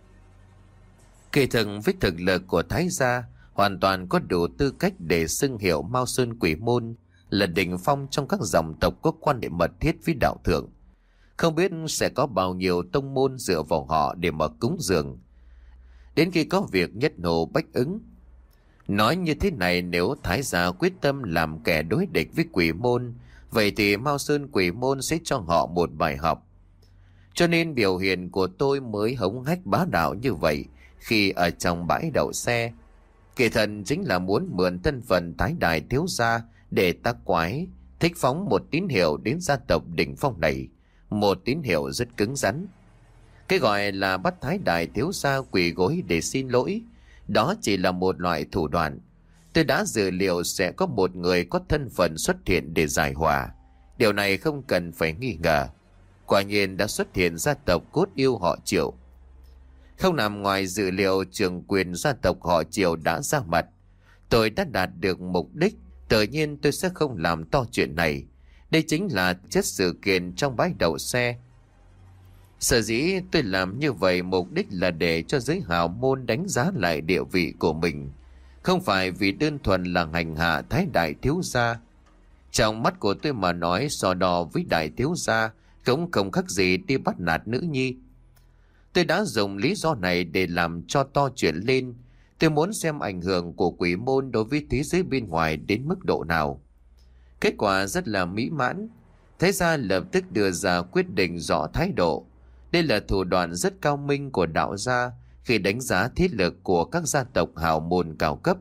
Kỳ thực với thực lực của Thái gia, hoàn toàn có đủ tư cách để xưng hiệu Mao Sơn Quỷ Môn, là đỉnh phong trong các dòng tộc có quan hệ mật thiết với đạo thượng. Không biết sẽ có bao nhiêu tông môn dựa vào họ để mà cúng dường, đến khi có việc nhất nổ bách ứng. Nói như thế này, nếu Thái gia quyết tâm làm kẻ đối địch với Quỷ Môn, vậy thì Mao Sơn Quỷ Môn sẽ cho họ một bài học. Cho nên biểu hiện của tôi mới hống hách bá đạo như vậy khi ở trong bãi đậu xe. Kỳ thần chính là muốn mượn thân phận Thái đại thiếu gia để tác quái, thích phóng một tín hiệu đến gia tộc đỉnh phong này, một tín hiệu rất cứng rắn. Cái gọi là bắt Thái đại thiếu gia quỳ gối để xin lỗi, đó chỉ là một loại thủ đoạn. Tôi đã dự liệu sẽ có một người có thân phận xuất hiện để giải hòa. Điều này không cần phải nghi ngờ. Quả nhiên đã xuất hiện gia tộc cốt yêu họ Triệu. Không nằm ngoài dự liệu, trưởng quyền gia tộc họ Triệu đã ra mặt. Tôi đã đạt được mục đích, Tự nhiên tôi sẽ không làm to chuyện này. Đây chính là chất sự kiện trong bãi đậu xe. Sở dĩ tôi làm như vậy mục đích là để cho giới hào môn đánh giá lại địa vị của mình, không phải vì đơn thuần là hành hạ thái đại thiếu gia. Trong mắt của tôi mà nói, so đo với đại thiếu gia cũng không khác gì đi bắt nạt nữ nhi. Tôi đã dùng lý do này để làm cho to chuyện lên. Tôi muốn xem ảnh hưởng của quỷ môn đối với thế giới bên ngoài đến mức độ nào. Kết quả rất là mỹ mãn. Thế gia lập tức đưa ra quyết định rõ thái độ. Đây là thủ đoạn rất cao minh của đạo gia khi đánh giá thế lực của các gia tộc hào môn cao cấp.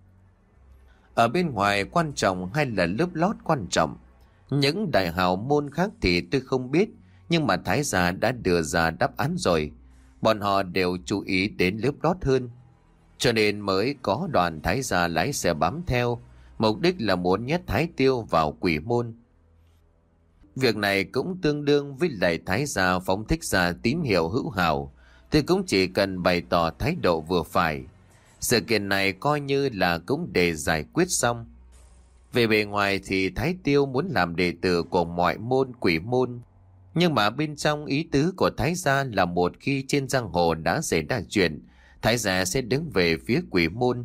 Ở bên ngoài quan trọng hay là lớp lót quan trọng? Những đại hào môn khác thì tôi không biết, nhưng mà thái gia đã đưa ra đáp án rồi. Bọn họ đều chú ý đến lớp lót hơn. Cho nên mới có đoàn thái gia lái xe bám theo, mục đích là muốn nhét Thái Tiêu vào quỷ môn. Việc này cũng tương đương với lại thái gia phóng thích ra tín hiệu hữu hảo, thì cũng chỉ cần bày tỏ thái độ vừa phải. Sự kiện này coi như là cũng để giải quyết xong. Về bề ngoài thì Thái Tiêu muốn làm đệ tử của mọi môn quỷ môn, nhưng mà bên trong ý tứ của thái gia là một khi trên giang hồ đã xảy ra chuyện, thái gia sẽ đứng về phía quỷ môn.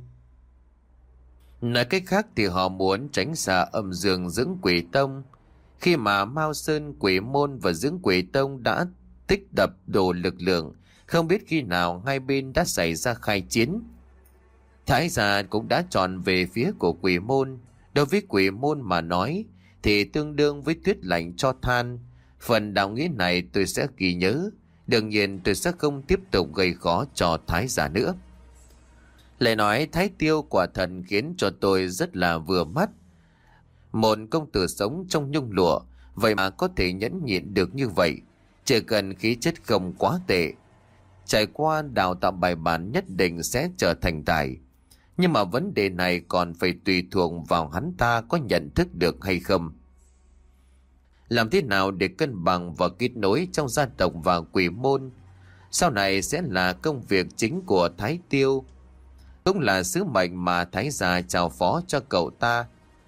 Nói cách khác thì họ muốn tránh xa âm dương dưỡng quỷ tông. Khi mà Mao Sơn quỷ môn và dưỡng quỷ tông đã tích tập đồ lực lượng, không biết khi nào hai bên đã xảy ra khai chiến. Thái gia cũng đã chọn về phía của quỷ môn. Đối với quỷ môn mà nói thì tương đương với tuyết lạnh cho than. Phần đạo nghĩa này tôi sẽ ghi nhớ. Đương nhiên tôi sẽ không tiếp tục gây khó cho thái gia nữa. Lại nói Thái Tiêu quả thần khiến cho tôi rất là vừa mắt. Một công tử sống trong nhung lụa, vậy mà có thể nhẫn nhịn được như vậy. Chỉ cần khí chất không quá tệ, trải qua đào tạo bài bản nhất định sẽ trở thành tài. Nhưng mà vấn đề này còn phải tùy thuộc vào hắn ta có nhận thức được hay không. Làm thế nào để cân bằng và kết nối trong gia tộc và quỷ môn, sau này sẽ là công việc chính của Thái Tiêu, cũng là sứ mệnh mà thái gia trao phó cho cậu ta.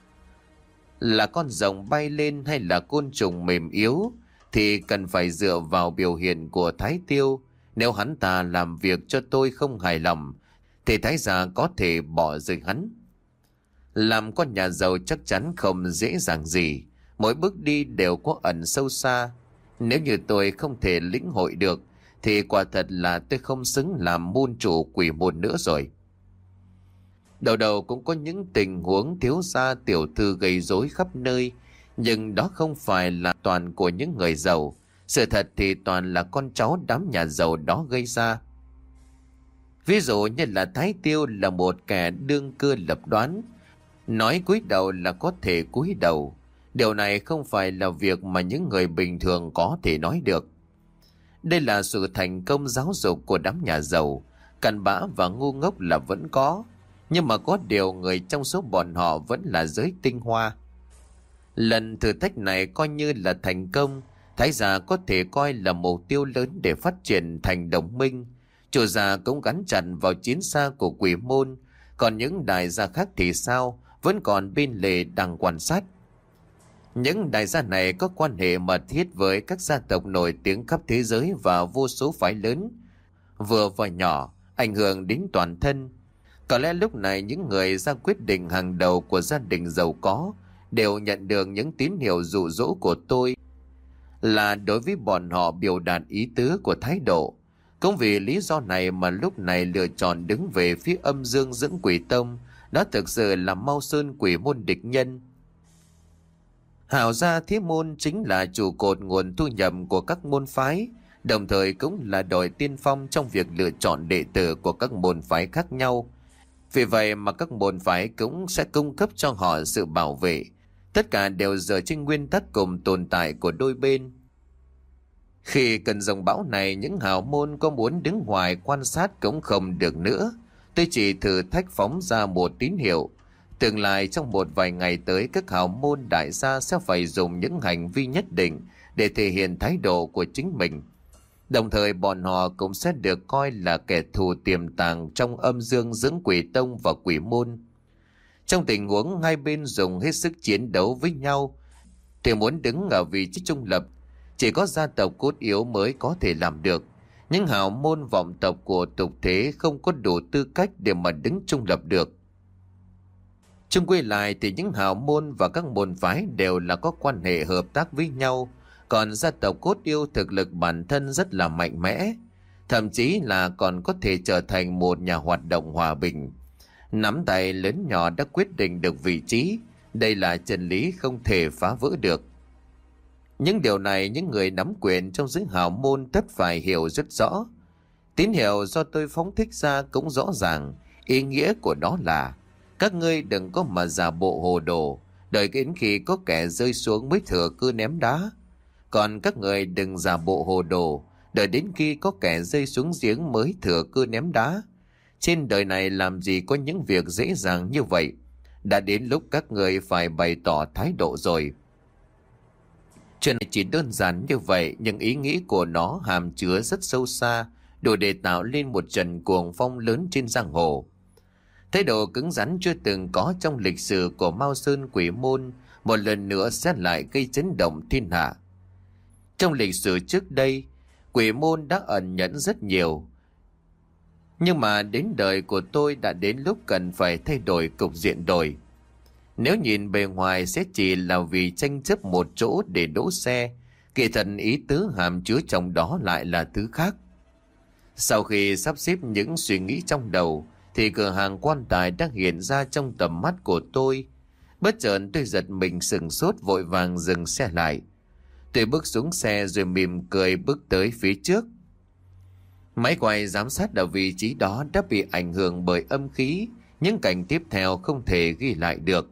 Là con rồng bay lên hay là côn trùng mềm yếu thì cần phải dựa vào biểu hiện của Thái Tiêu. Nếu hắn ta làm việc cho tôi không hài lòng thì thái gia có thể bỏ rơi hắn. Làm con nhà giàu chắc chắn không dễ dàng gì, mỗi bước đi đều có ẩn sâu xa. Nếu như tôi không thể lĩnh hội được thì quả thật là tôi không xứng làm môn chủ quỷ môn nữa rồi. Đầu đầu cũng có những tình huống thiếu gia tiểu thư gây rối khắp nơi, nhưng đó không phải là toàn của những người giàu. Sự thật thì toàn là con cháu đám nhà giàu đó gây ra. Ví dụ như là Thái Tiêu là một kẻ đương cơ lập đoán, nói cúi đầu là có thể cúi đầu. Điều này không phải là việc mà những người bình thường có thể nói được. Đây là sự thành công giáo dục của đám nhà giàu. Cặn bã và ngu ngốc là vẫn có, nhưng mà có điều người trong số bọn họ vẫn là giới tinh hoa. Lần thử thách này coi như là thành công. Thái gia có thể coi là mục tiêu lớn để phát triển thành đồng minh. Chủ gia cũng gắn chặt vào chiến xa của quỷ môn. Còn những đại gia khác thì sao, vẫn còn bên lề đang quan sát. Những đại gia này có quan hệ mật thiết với các gia tộc nổi tiếng khắp thế giới và vô số phái lớn, vừa và nhỏ, ảnh hưởng đến toàn thân. Có lẽ lúc này những người ra quyết định hàng đầu của gia đình giàu có đều nhận được những tín hiệu dụ dỗ của tôi, là đối với bọn họ biểu đạt ý tứ của thái độ. Cũng vì lý do này mà lúc này lựa chọn đứng về phía âm dương dưỡng quỷ tông đã thực sự là Mao Sơn quỷ môn địch nhân. Hảo gia Thiết Môn chính là trụ cột nguồn thu nhập của các môn phái, đồng thời cũng là đội tiên phong trong việc lựa chọn đệ tử của các môn phái khác nhau. Vì vậy mà các môn phái cũng sẽ cung cấp cho họ sự bảo vệ. Tất cả đều dựa trên nguyên tắc cùng tồn tại của đôi bên. Khi cần dòng bão này, những hào môn có muốn đứng ngoài quan sát cũng không được nữa. Tôi chỉ thử thách phóng ra một tín hiệu. Tương lai trong một vài ngày tới, các hào môn đại gia sẽ phải dùng những hành vi nhất định để thể hiện thái độ của chính mình. Đồng thời bọn họ cũng sẽ được coi là kẻ thù tiềm tàng trong âm dương dưỡng quỷ tông và quỷ môn. Trong tình huống hai bên dùng hết sức chiến đấu với nhau, thì muốn đứng ở vị trí trung lập, chỉ có gia tộc cốt yếu mới có thể làm được. Những hào môn vọng tộc của tục thế không có đủ tư cách để mà đứng trung lập được. Chung quy lại thì những hào môn và các môn phái đều là có quan hệ hợp tác với nhau, còn gia tộc cốt yêu thực lực bản thân rất là mạnh mẽ, thậm chí là còn có thể trở thành một nhà hoạt động hòa bình. Nắm tay lớn nhỏ đã quyết định được vị trí, đây là chân lý không thể phá vỡ được. Những điều này những người nắm quyền trong giới hào môn tất phải hiểu rất rõ. Tín hiệu do tôi phóng thích ra cũng rõ ràng, ý nghĩa của nó là các ngươi đừng có mà giả bộ hồ đồ, đợi đến khi có kẻ rơi xuống mới thừa cơ ném đá. Còn các người đừng giả bộ hồ đồ, đợi đến khi có kẻ rơi xuống giếng mới thừa cơ ném đá. Trên đời này làm gì có những việc dễ dàng như vậy. Đã đến lúc các người phải bày tỏ thái độ rồi. Chuyện này chỉ đơn giản như vậy, nhưng ý nghĩ của nó hàm chứa rất sâu xa, đủ để tạo nên một trận cuồng phong lớn trên giang hồ. Thái độ cứng rắn chưa từng có trong lịch sử của Mao Sơn Quỷ Môn một lần nữa sẽ lại gây chấn động thiên hạ. Trong lịch sử trước đây, Quỷ Môn đã ẩn nhẫn rất nhiều. Nhưng mà đến đời của tôi đã đến lúc cần phải thay đổi cục diện rồi. Nếu nhìn bề ngoài sẽ chỉ là vì tranh chấp một chỗ để đỗ xe, kỳ thật ý tứ hàm chứa trong đó lại là thứ khác. Sau khi sắp xếp những suy nghĩ trong đầu, thì cửa hàng quan tài đang hiện ra trong tầm mắt của tôi. Bất chợt tôi giật mình sửng sốt, vội vàng dừng xe lại. Tôi bước xuống xe rồi mỉm cười bước tới phía trước. Máy quay giám sát ở vị trí đó đã bị ảnh hưởng bởi âm khí, những cảnh tiếp theo không thể ghi lại được.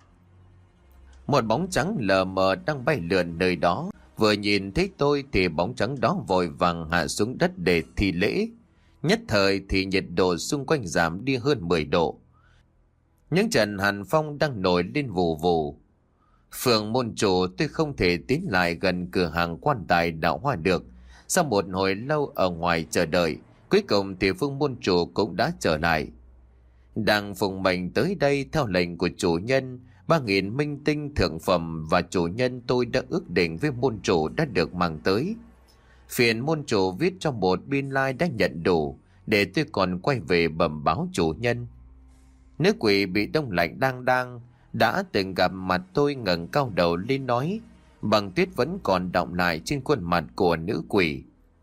Một bóng trắng lờ mờ đang bay lượn nơi đó, vừa nhìn thấy tôi thì bóng trắng đó vội vàng hạ xuống đất để thi lễ. Nhất thời thì nhiệt độ xung quanh giảm đi hơn mười độ. Những trận hàn phong đang nổi lên vù vù. Phường môn chủ tôi không thể tiến lại gần cửa hàng quan tài đạo hoa được. Sau một hồi lâu ở ngoài chờ đợi, cuối cùng thì Phương môn chủ cũng đã trở lại. Đang phụng mệnh tới đây theo lệnh của chủ nhân, ba nghìn minh tinh thượng phẩm và chủ nhân tôi đã ước định với môn chủ đã được mang tới. Phiền môn chủ viết cho một biên lai like đã nhận đủ, để tôi còn quay về bẩm báo chủ nhân. Nữ quỷ bị đông lạnh đang đang đã từng gặp mặt tôi ngẩng cao đầu lên nói, băng tuyết vẫn còn đọng lại trên khuôn mặt của nữ quỷ.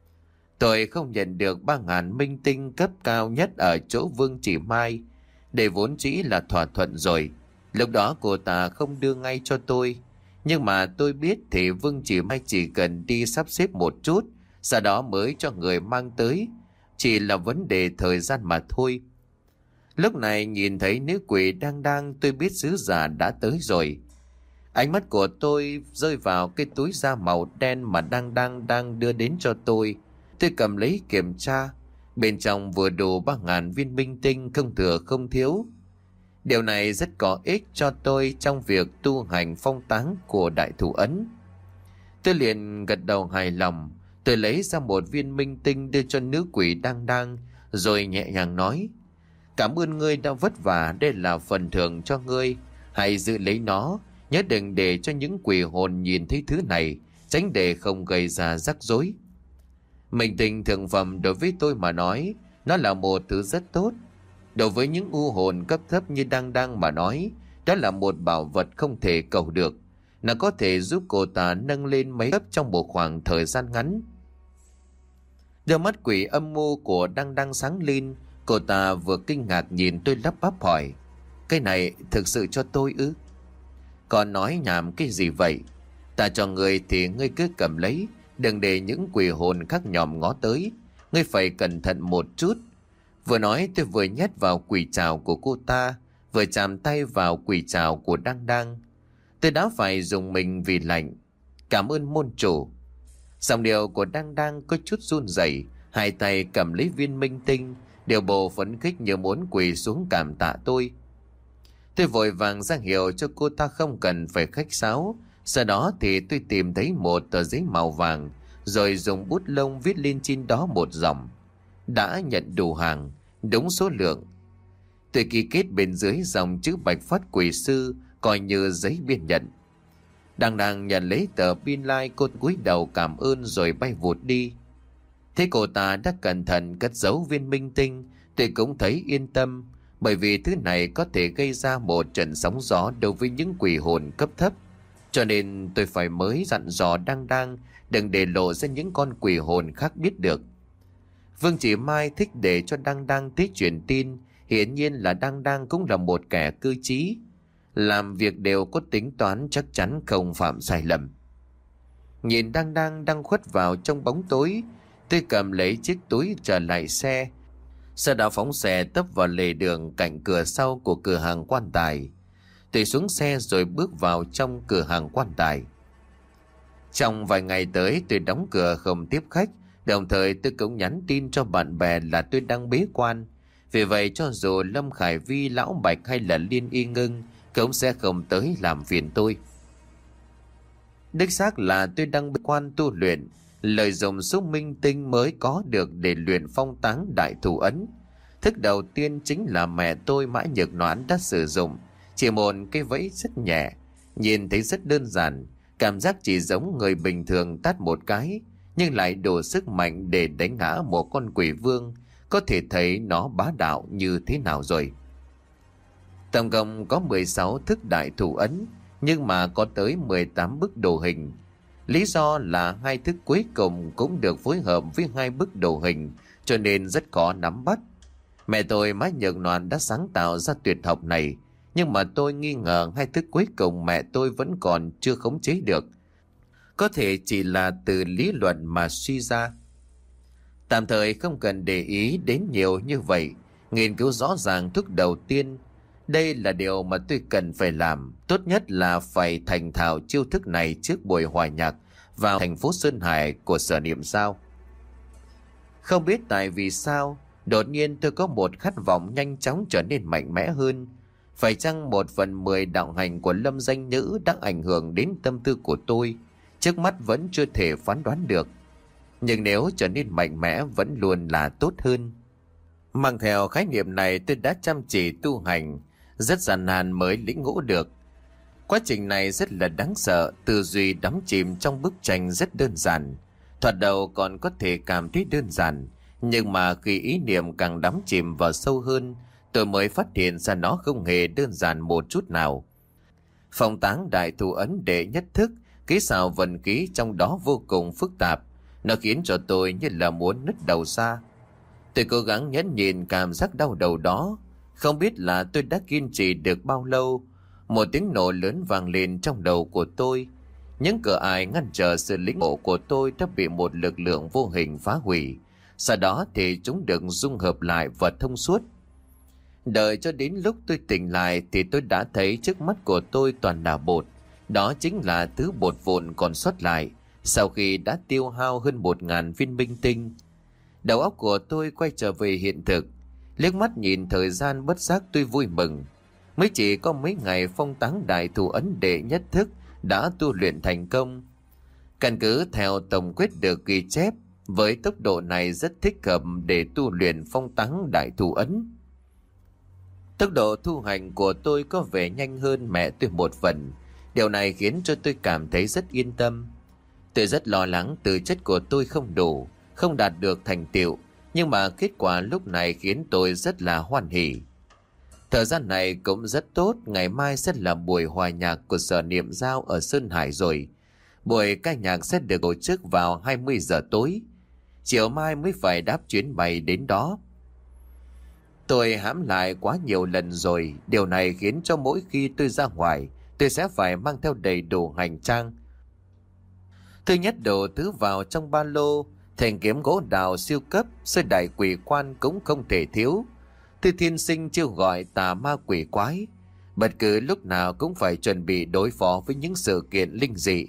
Tôi không nhận được ba ngàn minh tinh cấp cao nhất ở chỗ Vương Chỉ Mai, để vốn chỉ là thỏa thuận rồi. Lúc đó cô ta không đưa ngay cho tôi, nhưng mà tôi biết thì Vương Chỉ Mai chỉ cần đi sắp xếp một chút, sau đó mới cho người mang tới, chỉ là vấn đề thời gian mà thôi. Lúc này nhìn thấy nữ quỷ đang đang, tôi biết sứ giả đã tới rồi. Ánh mắt của tôi rơi vào cái túi da màu đen mà đang đang đang đưa đến cho tôi. Tôi cầm lấy kiểm tra, bên trong vừa đủ ba ngàn viên minh tinh, không thừa không thiếu. Điều này rất có ích cho tôi trong việc tu hành phong táng của đại thủ ấn. Tôi liền gật đầu hài lòng. Tôi lấy ra một viên minh tinh đưa cho nữ quỷ đang đang, rồi nhẹ nhàng nói, cảm ơn ngươi đã vất vả, đây là phần thưởng cho ngươi. Hãy giữ lấy nó, nhớ đừng để cho những quỷ hồn nhìn thấy thứ này, tránh để không gây ra rắc rối. Minh tinh thượng phẩm đối với tôi mà nói, nó là một thứ rất tốt. Đối với những u hồn cấp thấp như đang đang mà nói, đó là một bảo vật không thể cầu được. Nó có thể giúp cô ta nâng lên mấy cấp trong một khoảng thời gian ngắn. Đôi mắt quỷ âm mưu của đang đang sáng lên, cô ta vừa kinh ngạc nhìn tôi lắp bắp hỏi, cái này thực sự cho tôi ư? Còn nói nhảm cái gì vậy? Ta cho ngươi thì ngươi cứ cầm lấy, đừng để những quỷ hồn khác nhòm ngó tới. Ngươi phải cẩn thận một chút. Vừa nói tôi vừa nhét vào quỷ trào của cô ta, vừa chạm tay vào quỷ trào của đang đang. Tôi đã phải dùng mình vì lạnh. Cảm ơn môn chủ. Giọng điệu của đang đang có chút run rẩy, hai tay cầm lấy viên minh tinh, điều bộ phấn khích như muốn quỳ xuống cảm tạ tôi. Tôi vội vàng ra hiệu cho cô ta không cần phải khách sáo. Sau đó thì tôi tìm thấy một tờ giấy màu vàng, rồi dùng bút lông viết lên trên đó một dòng: đã nhận đủ hàng, đúng số lượng. Tôi ký kết bên dưới dòng chữ Bạch Phát Quỷ Sư, coi như giấy biên nhận. Đang đang nhận lấy tờ biên lai, cô cúi đầu cảm ơn rồi bay vụt đi. Thế cô ta đã cẩn thận cất giấu viên minh tinh, tôi cũng thấy yên tâm, bởi vì thứ này có thể gây ra một trận sóng gió đối với những quỷ hồn cấp thấp. Cho nên tôi phải mới dặn dò Đăng Đăng đừng để lộ ra những con quỷ hồn khác biết được. Vương Chỉ Mai thích để cho Đăng Đăng tiết truyền tin, hiển nhiên là Đăng Đăng cũng là một kẻ cơ trí, làm việc đều có tính toán, chắc chắn không phạm sai lầm. Nhìn Đăng Đăng đang khuất vào trong bóng tối, tôi cầm lấy chiếc túi trở lại xe, sau đó phóng xe tấp vào lề đường cạnh cửa sau của cửa hàng quan tài. Tôi xuống xe rồi bước vào trong cửa hàng quan tài. Trong vài ngày tới tôi đóng cửa không tiếp khách, đồng thời tôi cũng nhắn tin cho bạn bè là tôi đang bế quan. Vì vậy cho dù Lâm Khải Vi, Lão Bạch hay là Liên Y Ngưng cũng sẽ không tới làm phiền tôi. Đích xác là tôi đang bế quan tu luyện, lợi dụng số minh tinh mới có được để luyện phong táng đại thủ ấn. Thức đầu tiên chính là mẹ tôi Mã Nhược Noãn đã sử dụng, chỉ một cái vẫy rất nhẹ, nhìn thấy rất đơn giản, cảm giác chỉ giống người bình thường tát một cái, nhưng lại đủ sức mạnh để đánh ngã một con quỷ vương. Có thể thấy nó bá đạo như thế nào rồi. Tổng cộng có mười sáu thức đại thủ ấn, nhưng mà có tới mười tám bức đồ hình. Lý do là hai thức cuối cùng cũng được phối hợp với hai bức đồ hình, cho nên rất khó nắm bắt. Mẹ tôi Mã Nhược Noãn đã sáng tạo ra tuyệt học này, nhưng mà tôi nghi ngờ hai thức cuối cùng mẹ tôi vẫn còn chưa khống chế được. Có thể chỉ là từ lý luận mà suy ra. Tạm thời không cần để ý đến nhiều như vậy, nghiên cứu rõ ràng thức đầu tiên. Đây là điều mà tôi cần phải làm. Tốt nhất là phải thành thạo chiêu thức này trước buổi hòa nhạc vào thành phố Sơn Hải của Sở Niệm Giao. Không biết tại vì sao, đột nhiên tôi có một khát vọng nhanh chóng trở nên mạnh mẽ hơn. Phải chăng một phần mười đạo hành của Lâm Danh Nữ đã ảnh hưởng đến tâm tư của tôi? Trước mắt vẫn chưa thể phán đoán được. Nhưng nếu trở nên mạnh mẽ vẫn luôn là tốt hơn. Mang theo khái niệm này, tôi đã chăm chỉ tu hành, rất gian nan mới lĩnh ngộ được. Quá trình này rất là đáng sợ, tư duy đắm chìm trong bức tranh rất đơn giản. Thoạt đầu còn có thể cảm thấy đơn giản, nhưng mà khi ý niệm càng đắm chìm vào sâu hơn, tôi mới phát hiện ra nó không hề đơn giản một chút nào. Phong táng đại thủ ấn đệ nhất thức, kỹ xảo vận khí trong đó vô cùng phức tạp. Nó khiến cho tôi như là muốn nứt đầu ra. Tôi cố gắng nhẫn nhịn cảm giác đau đầu đó. Không biết là tôi đã kiên trì được bao lâu. Một tiếng nổ lớn vang lên trong đầu của tôi. Những cửa ải ngăn trở sự lĩnh ngộ của tôi đã bị một lực lượng vô hình phá hủy. Sau đó thì chúng được dung hợp lại và thông suốt. Đợi cho đến lúc tôi tỉnh lại thì tôi đã thấy trước mắt của tôi toàn là bột. Đó chính là thứ bột vụn còn sót lại sau khi đã tiêu hao hơn một ngàn viên minh tinh. Đầu óc của tôi quay trở về hiện thực. Liếc mắt nhìn thời gian, bất giác tôi vui mừng. Mới chỉ có mấy ngày phong táng đại thủ ấn đệ nhất thức đã tu luyện thành công. Căn cứ theo tổng quyết được ghi chép, với tốc độ này rất thích hợp để tu luyện phong táng đại thủ ấn. Tốc độ tu hành của tôi có vẻ nhanh hơn mẹ tôi một phần. Điều này khiến cho tôi cảm thấy rất yên tâm. Tôi rất lo lắng tư chất của tôi không đủ, không đạt được thành tựu, nhưng mà kết quả lúc này khiến tôi rất là hoan hỉ. Thời gian này cũng rất tốt, ngày mai sẽ là buổi hòa nhạc của Sở Niệm Giao ở Sơn Hải rồi. Buổi ca nhạc sẽ được tổ chức vào hai mươi giờ tối. Chiều mai mới phải đáp chuyến bay đến đó. Tôi hãm lại quá nhiều lần rồi, điều này khiến cho mỗi khi tôi ra ngoài, tôi sẽ phải mang theo đầy đủ hành trang. Thứ nhất đồ thứ vào trong ba lô, thanh kiếm gỗ đào siêu cấp, sợi đại quỷ quan cũng không thể thiếu. Thư thiên sinh chiêu gọi tà ma quỷ quái, bất cứ lúc nào cũng phải chuẩn bị đối phó với những sự kiện linh dị.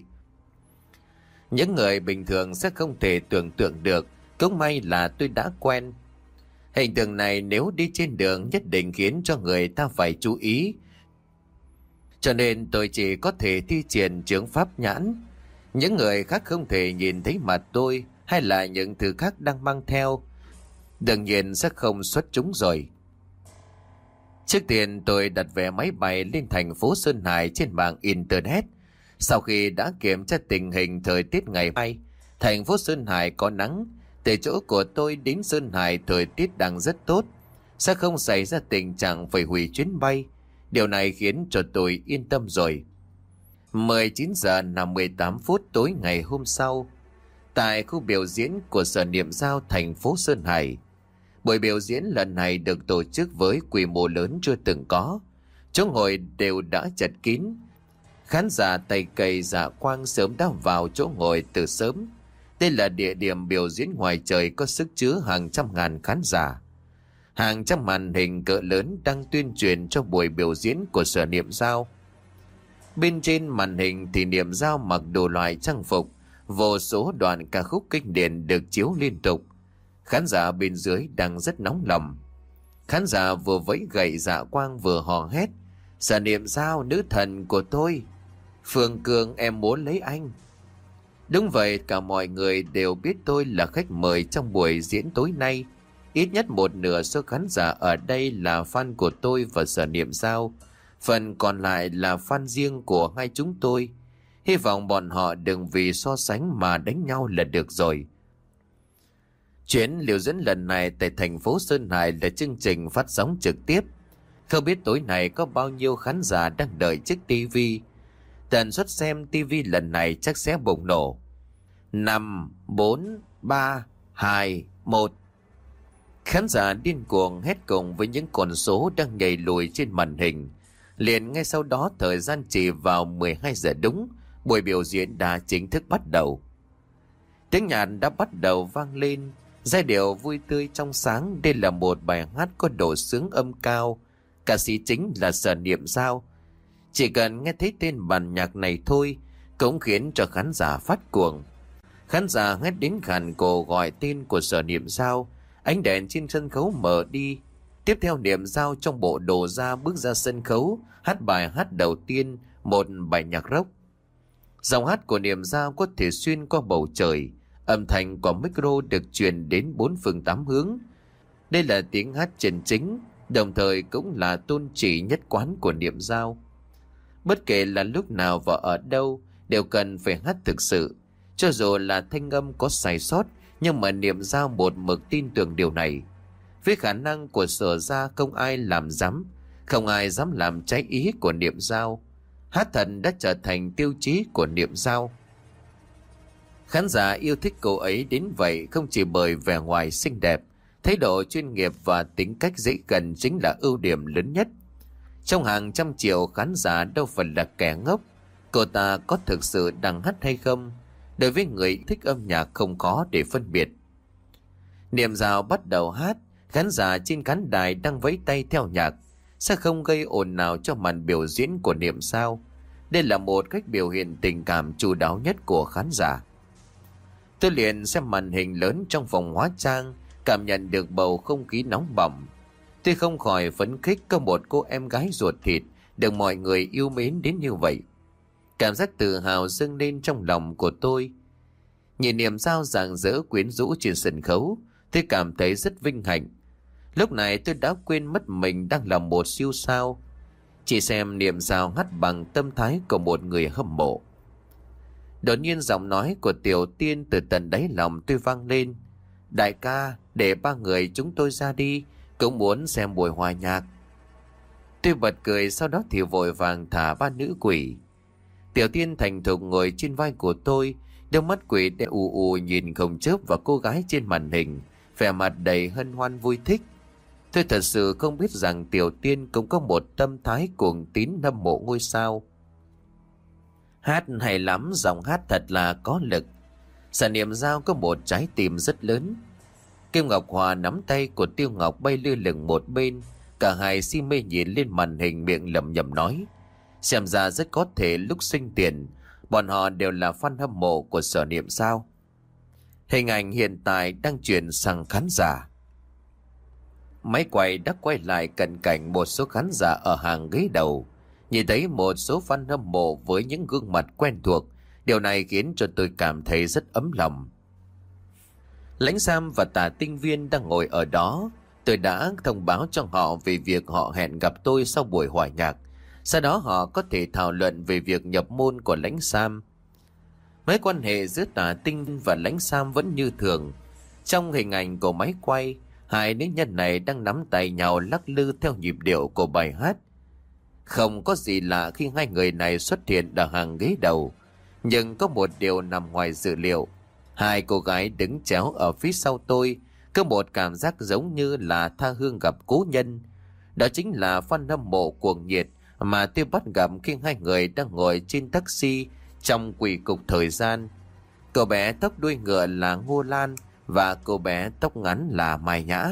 Những người bình thường sẽ không thể tưởng tượng được, cũng may là tôi đã quen. Hình tượng này nếu đi trên đường nhất định khiến cho người ta phải chú ý. Cho nên tôi chỉ có thể thi triển chướng pháp nhãn. Những người khác không thể nhìn thấy mặt tôi hay là những thứ khác đang mang theo. Đương nhiên sẽ không xuất chúng rồi. Trước tiên tôi đặt vé máy bay lên thành phố Sơn Hải trên mạng Internet. Sau khi đã kiểm tra tình hình thời tiết ngày mai, thành phố Sơn Hải có nắng. Từ chỗ của tôi đến Sơn Hải thời tiết đang rất tốt, sẽ không xảy ra tình trạng phải hủy chuyến bay. Điều này khiến cho tôi yên tâm rồi. mười chín giờ năm mươi tám phút tối ngày hôm sau, tại khu biểu diễn của Sở Niệm Giao thành phố Sơn Hải, buổi biểu diễn lần này được tổ chức với quy mô lớn chưa từng có. Chỗ ngồi đều đã chật kín. Khán giả tay cây dạ quang sớm đã vào chỗ ngồi từ sớm. Đây là địa điểm biểu diễn ngoài trời có sức chứa hàng trăm ngàn khán giả. Hàng trăm màn hình cỡ lớn đang tuyên truyền cho buổi biểu diễn của Sở Niệm Giao. Bên trên màn hình thì Niệm Giao mặc đồ loại trang phục, vô số đoạn ca khúc kinh điển được chiếu liên tục. Khán giả bên dưới đang rất nóng lòng. Khán giả vừa vẫy gậy dạ quang vừa hò hét: Sở Niệm Giao, nữ thần của tôi, Phương Cường, em muốn lấy anh. Đúng vậy, cả mọi người đều biết tôi là khách mời trong buổi diễn tối nay. Ít nhất một nửa số khán giả ở đây là fan của tôi và Sở Niệm Giao. Phần còn lại là fan riêng của hai chúng tôi. Hy vọng bọn họ đừng vì so sánh mà đánh nhau là được rồi. Chuyến liều dẫn lần này tại thành phố Sơn Hải là chương trình phát sóng trực tiếp. Không biết tối nay có bao nhiêu khán giả đang đợi chiếc tivi. Tần suất xem tivi lần này chắc sẽ bùng nổ. Năm, bốn, ba, hai, một. Khán giả điên cuồng hét cùng với những con số đang nhảy lùi trên màn hình. Liền ngay sau đó thời gian chỉ vào mười hai giờ đúng, buổi biểu diễn đã chính thức bắt đầu. Tiếng nhạc đã bắt đầu vang lên, giai điệu vui tươi trong sáng. Đây là một bài hát có độ sướng âm cao. Ca sĩ chính là Sở Niệm Giao. Chỉ cần nghe thấy tên bản nhạc này thôi cũng khiến cho khán giả phát cuồng. Khán giả hét đến khàn cổ gọi tên của Sở Niệm Giao. Ánh đèn trên sân khấu mở đi. Tiếp theo Niệm Giao trong bộ đồ da bước ra sân khấu, hát bài hát đầu tiên, một bài nhạc rock. Giọng hát của Niệm Giao có thể xuyên qua bầu trời. Âm thanh của micro được truyền đến bốn phương tám hướng. Đây là tiếng hát chân chính, đồng thời cũng là tôn chỉ nhất quán của Niệm Giao. Bất kể là lúc nào và ở đâu đều cần phải hát thực sự. Cho dù là thanh âm có sai sót, nhưng mà Niệm Giao một mực tin tưởng điều này. Với khả năng của Sở gia không ai làm dám, không ai dám làm trái ý của Niệm Giao. Hát thật đã trở thành tiêu chí của Niệm Giao. Khán giả yêu thích cô ấy đến vậy không chỉ bởi vẻ ngoài xinh đẹp, thái độ chuyên nghiệp và tính cách dễ gần chính là ưu điểm lớn nhất. Trong hàng trăm triệu khán giả đâu phải là kẻ ngốc. Cô ta có thực sự đang hát hay không, đối với người thích âm nhạc không khó để phân biệt. Niệm Giao bắt đầu hát, khán giả trên khán đài đang vẫy tay theo nhạc sẽ không gây ồn nào cho màn biểu diễn của Niệm Giao. Đây là một cách biểu hiện tình cảm chu đáo nhất của khán giả. Tôi liền xem màn hình lớn trong phòng hóa trang, cảm nhận được bầu không khí nóng bỏng. Tôi không khỏi phấn khích có một cô em gái ruột thịt được mọi người yêu mến đến như vậy. Cảm giác tự hào dâng lên trong lòng của tôi. Nhìn Niệm Giao rạng rỡ quyến rũ trên sân khấu, tôi cảm thấy rất vinh hạnh. Lúc này tôi đã quên mất mình đang là một siêu sao. Chỉ xem Niệm Giao hát bằng tâm thái của một người hâm mộ. Đột nhiên giọng nói của Tiểu Tiên từ tận đáy lòng tôi vang lên: Đại ca, để ba người chúng tôi ra đi, cũng muốn xem buổi hòa nhạc. Tôi bật cười, sau đó thì vội vàng thả ba nữ quỷ. Tiểu Tiên thành thục ngồi trên vai của tôi, đôi mắt quỷ đen ù ù nhìn không chớp vào cô gái trên màn hình, vẻ mặt đầy hân hoan vui thích. Tôi thật sự không biết rằng Tiểu Tiên cũng có một tâm thái cuồng tín hâm mộ ngôi sao. Hát hay lắm, giọng hát thật là có lực. Sở Niệm Giao có một trái tim rất lớn. Kim Ngọc Hòa nắm tay của Tiêu Ngọc bay lơ lửng một bên. Cả hai si mê nhìn lên màn hình, miệng lẩm nhẩm nói: xem ra rất có thể lúc sinh tiền bọn họ đều là fan hâm mộ của Sở Niệm Giao. Hình ảnh hiện tại đang chuyển sang khán giả. Máy quay đã quay lại cận cảnh một số khán giả ở hàng ghế đầu. Nhìn thấy một số fan hâm mộ với những gương mặt quen thuộc, điều này khiến cho tôi cảm thấy rất ấm lòng. Lãnh Sam và Tả Tinh Viên đang ngồi ở đó, Tôi đã thông báo cho họ về việc họ hẹn gặp tôi sau buổi hòa nhạc. Sau đó họ có thể thảo luận về việc nhập môn của Lãnh Sam. Mối quan hệ giữa Tả Tinh và Lãnh Sam vẫn như thường. Trong hình ảnh của máy quay, hai nữ nhân này đang nắm tay nhau lắc lư theo nhịp điệu của bài hát. Không có gì lạ khi hai người này xuất hiện ở hàng ghế đầu. Nhưng có một điều nằm ngoài dự liệu. Hai cô gái đứng chéo ở phía sau tôi có một cảm giác giống như là tha hương gặp cố nhân. Đó chính là fan hâm mộ cuồng nhiệt mà tôi bắt gặp khi hai người đang ngồi trên taxi trong quỷ cục thời gian. Cô bé tóc đuôi ngựa là Ngô Lan và cô bé tóc ngắn là Mai Nhã.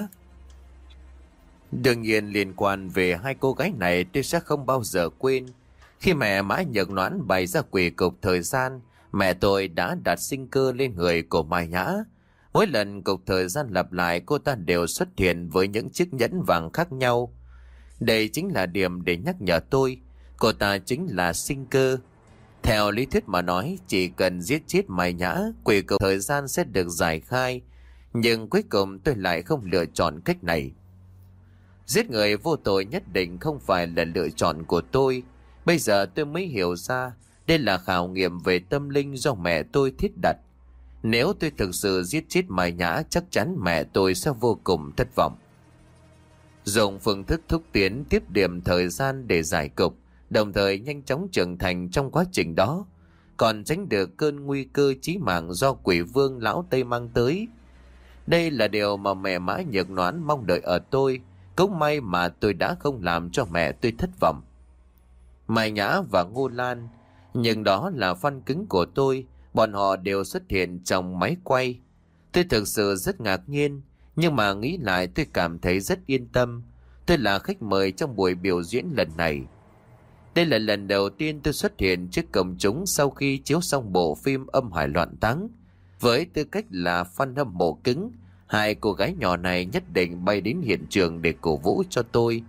Đương nhiên liên quan về hai cô gái này tôi sẽ không bao giờ quên. Khi mẹ Mã Nhật Noãn bày ra quỷ cục thời gian, mẹ tôi đã đặt sinh cơ lên người của Mai Nhã. Mỗi lần cục thời gian lặp lại, cô ta đều xuất hiện với những chiếc nhẫn vàng khác nhau. Đây chính là điểm để nhắc nhở tôi, cô ta chính là sinh cơ. Theo lý thuyết mà nói, chỉ cần giết chết Mai Nhã, quỷ cục thời gian sẽ được giải khai. Nhưng cuối cùng tôi lại không lựa chọn cách này. Giết người vô tội nhất định không phải là lựa chọn của tôi. Bây giờ tôi mới hiểu ra, đây là khảo nghiệm về tâm linh do mẹ tôi thiết đặt. Nếu tôi thực sự giết chết Mai Nhã, chắc chắn mẹ tôi sẽ vô cùng thất vọng. Dùng phương thức thúc tiến tiếp điểm thời gian để giải cục, đồng thời nhanh chóng trưởng thành trong quá trình đó, còn tránh được cơn nguy cơ chí mạng do quỷ vương lão Tây mang tới. Đây là điều mà mẹ Mã Nhật Noãn mong đợi ở tôi. Cũng may mà tôi đã không làm cho mẹ tôi thất vọng. Mai Nhã và Ngô Lan, nhưng đó là fan cứng của tôi. Bọn họ đều xuất hiện trong máy quay. Tôi thực sự rất ngạc nhiên, nhưng mà nghĩ lại tôi cảm thấy rất yên tâm. Tôi là khách mời trong buổi biểu diễn lần này. Đây là lần đầu tiên tôi xuất hiện trước công chúng sau khi chiếu xong bộ phim Âm Hải Loạn Táng. Với tư cách là fan hâm mộ cứng, hai cô gái nhỏ này nhất định bay đến hiện trường để cổ vũ cho tôi.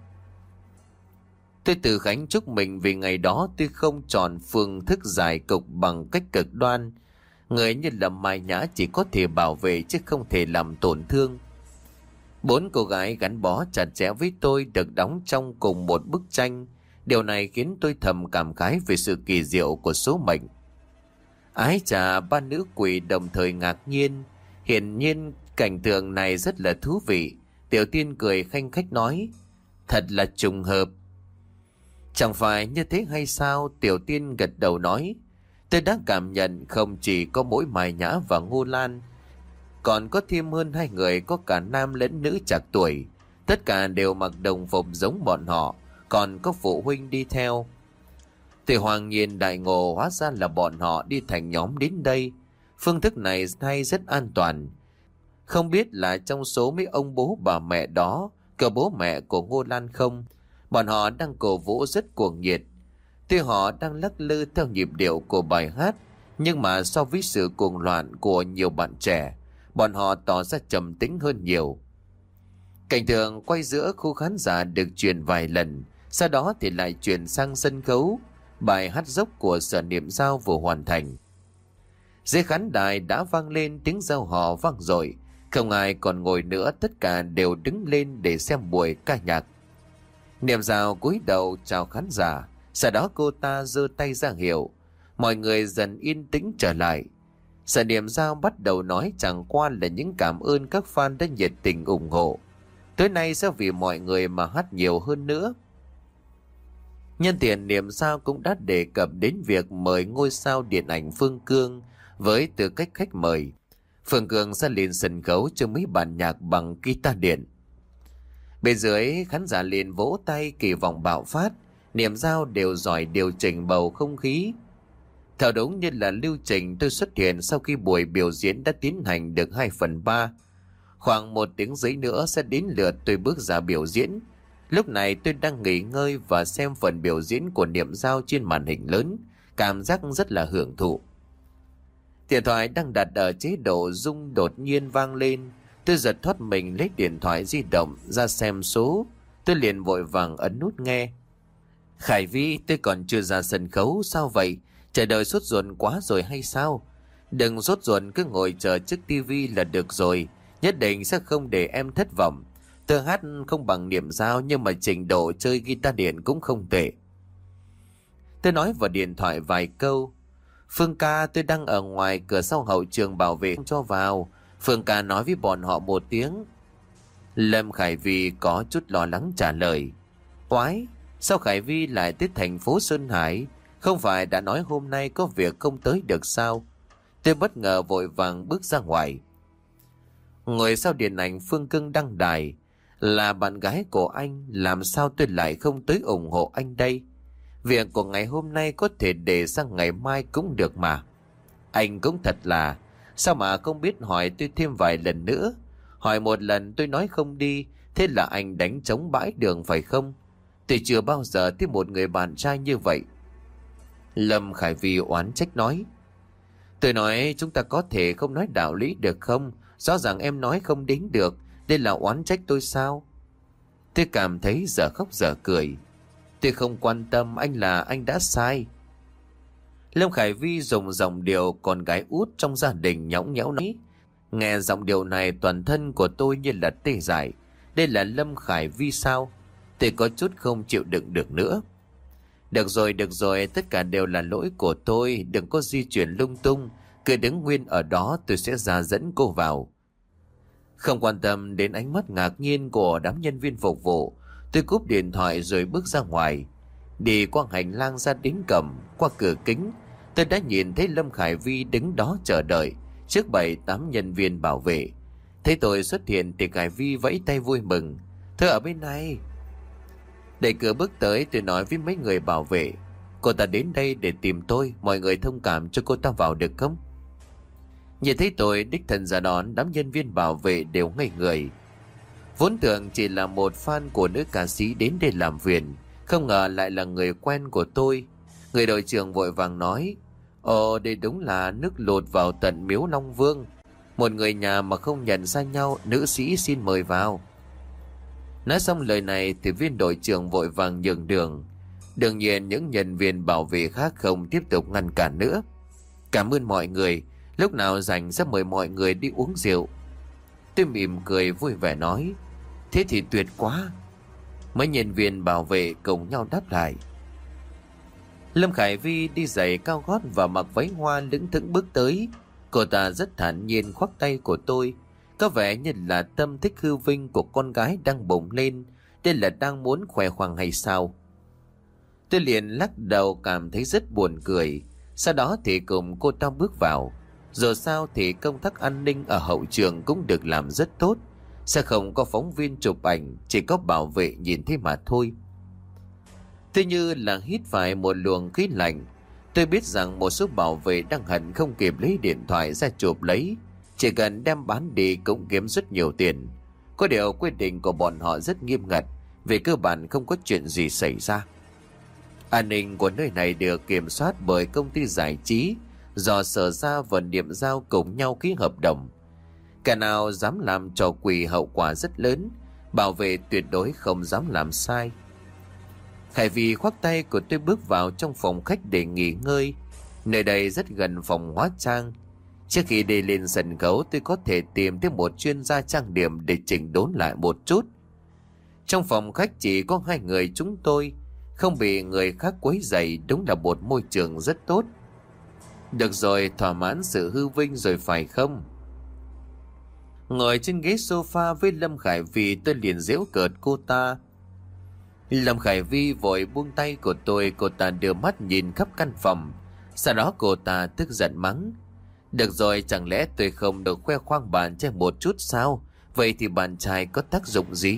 Tôi tự khánh chúc mình vì ngày đó tôi không chọn phương thức giải cục bằng cách cực đoan. Người như là Mai Nhã chỉ có thể bảo vệ chứ không thể làm tổn thương. Bốn cô gái gắn bó chặt chẽ với tôi được đóng trong cùng một bức tranh. Điều này khiến tôi thầm cảm khái về sự kỳ diệu của số mệnh. Ái chà, ba nữ quỷ đồng thời ngạc nhiên. Hiển nhiên cảnh tượng này rất là thú vị. Tiểu Tiên cười khanh khách nói, thật là trùng hợp. Chẳng phải như thế hay sao? Tiểu Tiên gật đầu nói, tôi đã cảm nhận không chỉ có mỗi Mai Nhã và Ngô Lan, còn có thêm hơn hai người có cả nam lẫn nữ trạc tuổi. Tất cả đều mặc đồng phục giống bọn họ, còn có phụ huynh đi theo. Tôi hoàng nhiên đại ngộ, hóa ra là bọn họ đi thành nhóm đến đây. Phương thức này hay rất an toàn. Không biết là trong số mấy ông bố bà mẹ đó có bố mẹ của Ngô Lan không? Bọn họ đang cổ vũ rất cuồng nhiệt. Tuy họ đang lắc lư theo nhịp điệu của bài hát, nhưng mà so với sự cuồng loạn của nhiều bạn trẻ, bọn họ tỏ ra trầm tĩnh hơn nhiều. Cảnh tượng quay giữa khu khán giả được truyền vài lần, sau đó thì lại chuyển sang sân khấu. Bài hát dốc của Sở Niệm Giao vừa hoàn thành. Dưới khán đài đã vang lên tiếng reo hò vang dội. Không ai còn ngồi nữa, tất cả đều đứng lên để xem buổi ca nhạc. Niệm Giao cúi đầu chào khán giả, sau đó cô ta giơ tay ra hiệu. Mọi người dần yên tĩnh trở lại. Sở Niệm Giao bắt đầu nói chẳng qua là những cảm ơn các fan đã nhiệt tình ủng hộ. Tối nay sẽ vì mọi người mà hát nhiều hơn nữa. Nhân tiện, Niệm Giao cũng đã đề cập đến việc mời ngôi sao điện ảnh Phương Cương với tư cách khách mời. Phương Cương sẽ lên sân khấu cho mấy bản nhạc bằng guitar điện. Bên dưới khán giả liền vỗ tay kỳ vọng bạo phát. Niệm Giao đều giỏi điều chỉnh bầu không khí. Theo đúng như là lưu trình, tôi xuất hiện sau khi buổi biểu diễn đã tiến hành được hai phần ba. Khoảng một tiếng rưỡi nữa sẽ đến lượt tôi bước ra biểu diễn. Lúc này tôi đang nghỉ ngơi và xem phần biểu diễn của Niệm Giao trên màn hình lớn, cảm giác rất là hưởng thụ. Điện thoại đang đặt ở chế độ rung đột nhiên vang lên. Tôi giật thoát mình lấy điện thoại di động ra xem số. Tôi liền vội vàng ấn nút nghe. Khải Vi, tôi còn chưa ra sân khấu, sao vậy? Chờ đợi sốt ruột quá rồi hay sao? Đừng sốt ruột, cứ ngồi chờ trước tivi là được rồi. Nhất định sẽ không để em thất vọng. Tôi hát không bằng Niệm Giao, nhưng mà trình độ chơi guitar điện cũng không tệ. Tôi nói vào điện thoại vài câu. Phương ca, tôi đang ở ngoài cửa sau hậu trường, bảo vệ không cho vào. Phương ca nói với bọn họ một tiếng. Lâm Khải Vi có chút lo lắng trả lời. Quái, sao Khải Vi lại tới thành phố Sơn Hải? Không phải đã nói hôm nay có việc không tới được sao? Tôi bất ngờ vội vàng bước ra ngoài. Ngồi sau điện ảnh Phương Cưng đăng đài. Là bạn gái của anh, làm sao tôi lại không tới ủng hộ anh đây? Việc của ngày hôm nay có thể để sang ngày mai cũng được mà. Anh cũng thật là, sao mà không biết hỏi tôi thêm vài lần nữa? Hỏi một lần tôi nói không đi, thế là anh đánh trống bãi đường phải không? Tôi chưa bao giờ thấy một người bạn trai như vậy. Lâm Khải Vi oán trách nói. Tôi nói chúng ta có thể không nói đạo lý được không? Rõ ràng em nói không đến được, đây là oán trách tôi sao? Tôi cảm thấy dở khóc dở cười. Tôi không quan tâm, anh là anh đã sai. Lâm Khải Vi dùng giọng điệu con gái út trong gia đình nhõng nhẽo nói. Nghe giọng điệu này toàn thân của tôi như là tê dại. Đây là Lâm Khải Vi sao? Tôi có chút không chịu đựng được nữa. Được rồi, được rồi, tất cả đều là lỗi của tôi. Đừng có di chuyển lung tung. Cứ đứng nguyên ở đó, tôi sẽ ra dẫn cô vào. Không quan tâm đến ánh mắt ngạc nhiên của đám nhân viên phục vụ, tôi cúp điện thoại rồi bước ra ngoài. Đi qua hành lang ra đến cổng, qua cửa kính, tôi đã nhìn thấy Lâm Khải Vi đứng đó chờ đợi trước bảy tám nhân viên bảo vệ. Thấy tôi xuất hiện thì Khải Vi vẫy tay vui mừng. Tôi ở bên này. Đẩy cửa bước tới, tôi nói với mấy người bảo vệ. Cô ta đến đây để tìm tôi, mọi người thông cảm cho cô ta vào được không? Nhìn thấy tôi đích thân ra đón, đám nhân viên bảo vệ đều ngây người. Vốn tưởng chỉ là một fan của nữ ca sĩ đến đây làm việc, không ngờ lại là người quen của tôi. Người đội trưởng vội vàng nói. Ồ, đây đúng là nước lụt vào tận miếu Long Vương. Một người nhà mà không nhận ra nhau, nữ sĩ xin mời vào. Nói xong lời này thì viên đội trưởng vội vàng nhường đường. Đương nhiên những nhân viên bảo vệ khác không tiếp tục ngăn cản nữa. Cảm ơn mọi người, lúc nào rảnh sẽ mời mọi người đi uống rượu. Tôi mỉm cười vui vẻ nói. Thế thì tuyệt quá. Mấy nhân viên bảo vệ cùng nhau đáp lại. Lâm Khải Vi đi giày cao gót và mặc váy hoa lững thững bước tới. Cô ta rất thản nhiên khoác tay của tôi, có vẻ như là tâm thích hư vinh của con gái đang bùng lên. Đây là đang muốn khoe khoang hay sao? Tôi liền lắc đầu cảm thấy rất buồn cười. Sau đó thì cùng cô ta bước vào. Dù sao thì công tác an ninh ở hậu trường cũng được làm rất tốt. Sẽ không có phóng viên chụp ảnh, chỉ có bảo vệ nhìn thấy mà thôi. Tôi như là hít phải một luồng khí lạnh. Tôi biết rằng một số bảo vệ đang hận không kịp lấy điện thoại ra chụp lấy. Chỉ cần đem bán đi cũng kiếm rất nhiều tiền. Có điều quyết định của bọn họ rất nghiêm ngặt, về cơ bản không có chuyện gì xảy ra. An ninh của nơi này được kiểm soát bởi công ty giải trí do Sở Gia và Niệm Giao cùng nhau ký hợp đồng. Cả nào dám làm trò quỷ hậu quả rất lớn, bảo vệ tuyệt đối không dám làm sai. Khải Vi khoác tay của tôi bước vào trong phòng khách để nghỉ ngơi. Nơi đây rất gần phòng hóa trang. Trước khi đi lên sân khấu, tôi có thể tìm thêm một chuyên gia trang điểm để chỉnh đốn lại một chút. Trong phòng khách chỉ có hai người chúng tôi, không bị người khác quấy rầy, đúng là một môi trường rất tốt. Được rồi, thỏa mãn sự hư vinh rồi phải không? Ngồi trên ghế sofa với Lâm Khải Vi, tôi liền giễu cợt cô ta. Lâm Khải Vi vội buông tay của tôi, cô ta đưa mắt nhìn khắp căn phòng. Sau đó cô ta tức giận mắng. Được rồi, chẳng lẽ tôi không được khoe khoang bạn trai một chút sao? Vậy thì bạn trai có tác dụng gì?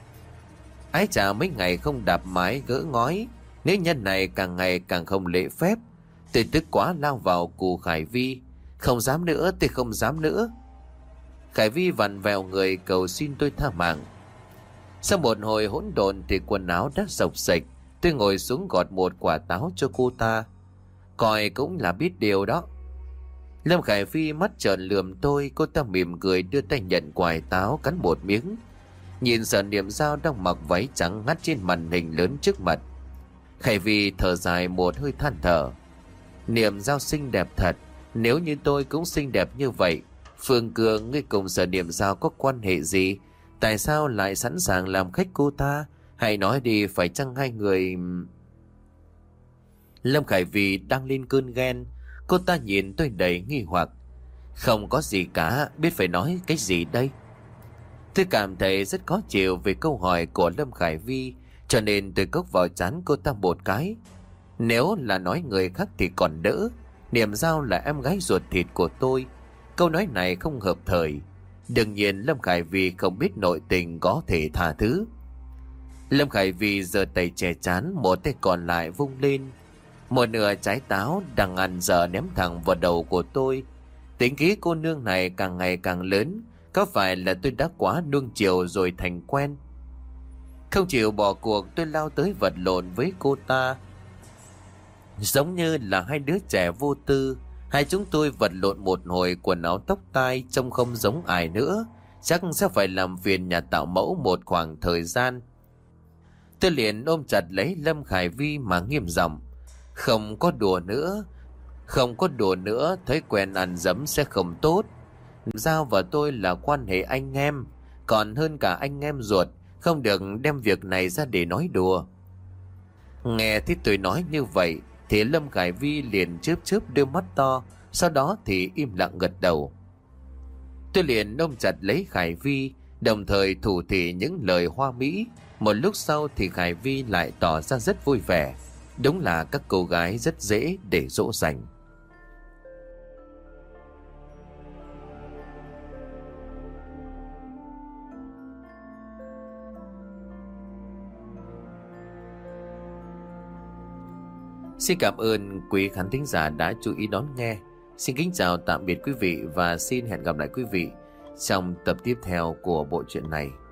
Ái chà, mấy ngày không đạp mái gỡ ngói, nữ nhân này càng ngày càng không lễ phép. Tôi tức quá lao vào cù Khải Vi. Không dám nữa, tôi không dám nữa. Khải Vi vặn vẹo người cầu xin tôi tha mạng. Sau một hồi hỗn độn thì quần áo đã sộc sạch. Tôi ngồi xuống gọt một quả táo cho cô ta. Coi cũng là biết điều đó. Lâm Khải Vi mắt trợn lườm tôi, cô ta mỉm cười đưa tay nhận quả táo cắn một miếng. Nhìn Sở Niệm Giao đang mặc váy trắng ngắt trên màn hình lớn trước mặt. Khải Vi thở dài một hơi than thở. Niệm Giao xinh đẹp thật, nếu như tôi cũng xinh đẹp như vậy. Phương Cường, ngươi cùng Sở Niệm Giao có quan hệ gì? Tại sao lại sẵn sàng làm khách cô ta? Hãy nói đi, phải chăng hai người... Lâm Khải Vi đang lên cơn ghen. Cô ta nhìn tôi đầy nghi hoặc. Không có gì cả, biết phải nói cái gì đây? Tôi cảm thấy rất khó chịu về câu hỏi của Lâm Khải Vi, cho nên tôi cốc vào trán cô ta một cái. Nếu là nói người khác thì còn đỡ. Niệm Giao là em gái ruột thịt của tôi. Câu nói này không hợp thời. Đương nhiên Lâm Khải Vi không biết nội tình có thể tha thứ. Lâm Khải Vi giơ tay che chán, một tay còn lại vung lên. Một nửa trái táo đang ăn dở ném thẳng vào đầu của tôi. Tính khí cô nương này càng ngày càng lớn. Có phải là tôi đã quá nuông chiều rồi thành quen? Không chịu bỏ cuộc, tôi lao tới vật lộn với cô ta. Giống như là hai đứa trẻ vô tư. Hai chúng tôi vật lộn một hồi, quần áo tóc tai trông không giống ai nữa. Chắc sẽ phải làm phiền nhà tạo mẫu một khoảng thời gian. Tôi liền ôm chặt lấy Lâm Khải Vi mà nghiêm giọng. Không có đùa nữa. Không có đùa nữa, thói quen ăn dấm sẽ không tốt. Giao và tôi là quan hệ anh em, còn hơn cả anh em ruột. Không được đem việc này ra để nói đùa. Nghe thấy tôi nói như vậy thì Lâm Khải Vi liền chớp chớp đôi mắt to, sau đó thì im lặng gật đầu. Tôi liền ôm chặt lấy Khải Vi, đồng thời thủ thỉ những lời hoa mỹ. Một lúc sau thì Khải Vi lại tỏ ra rất vui vẻ. Đúng là các cô gái rất dễ để dỗ dành. Xin cảm ơn quý khán thính giả đã chú ý đón nghe. Xin kính chào tạm biệt quý vị và xin hẹn gặp lại quý vị trong tập tiếp theo của bộ truyện này.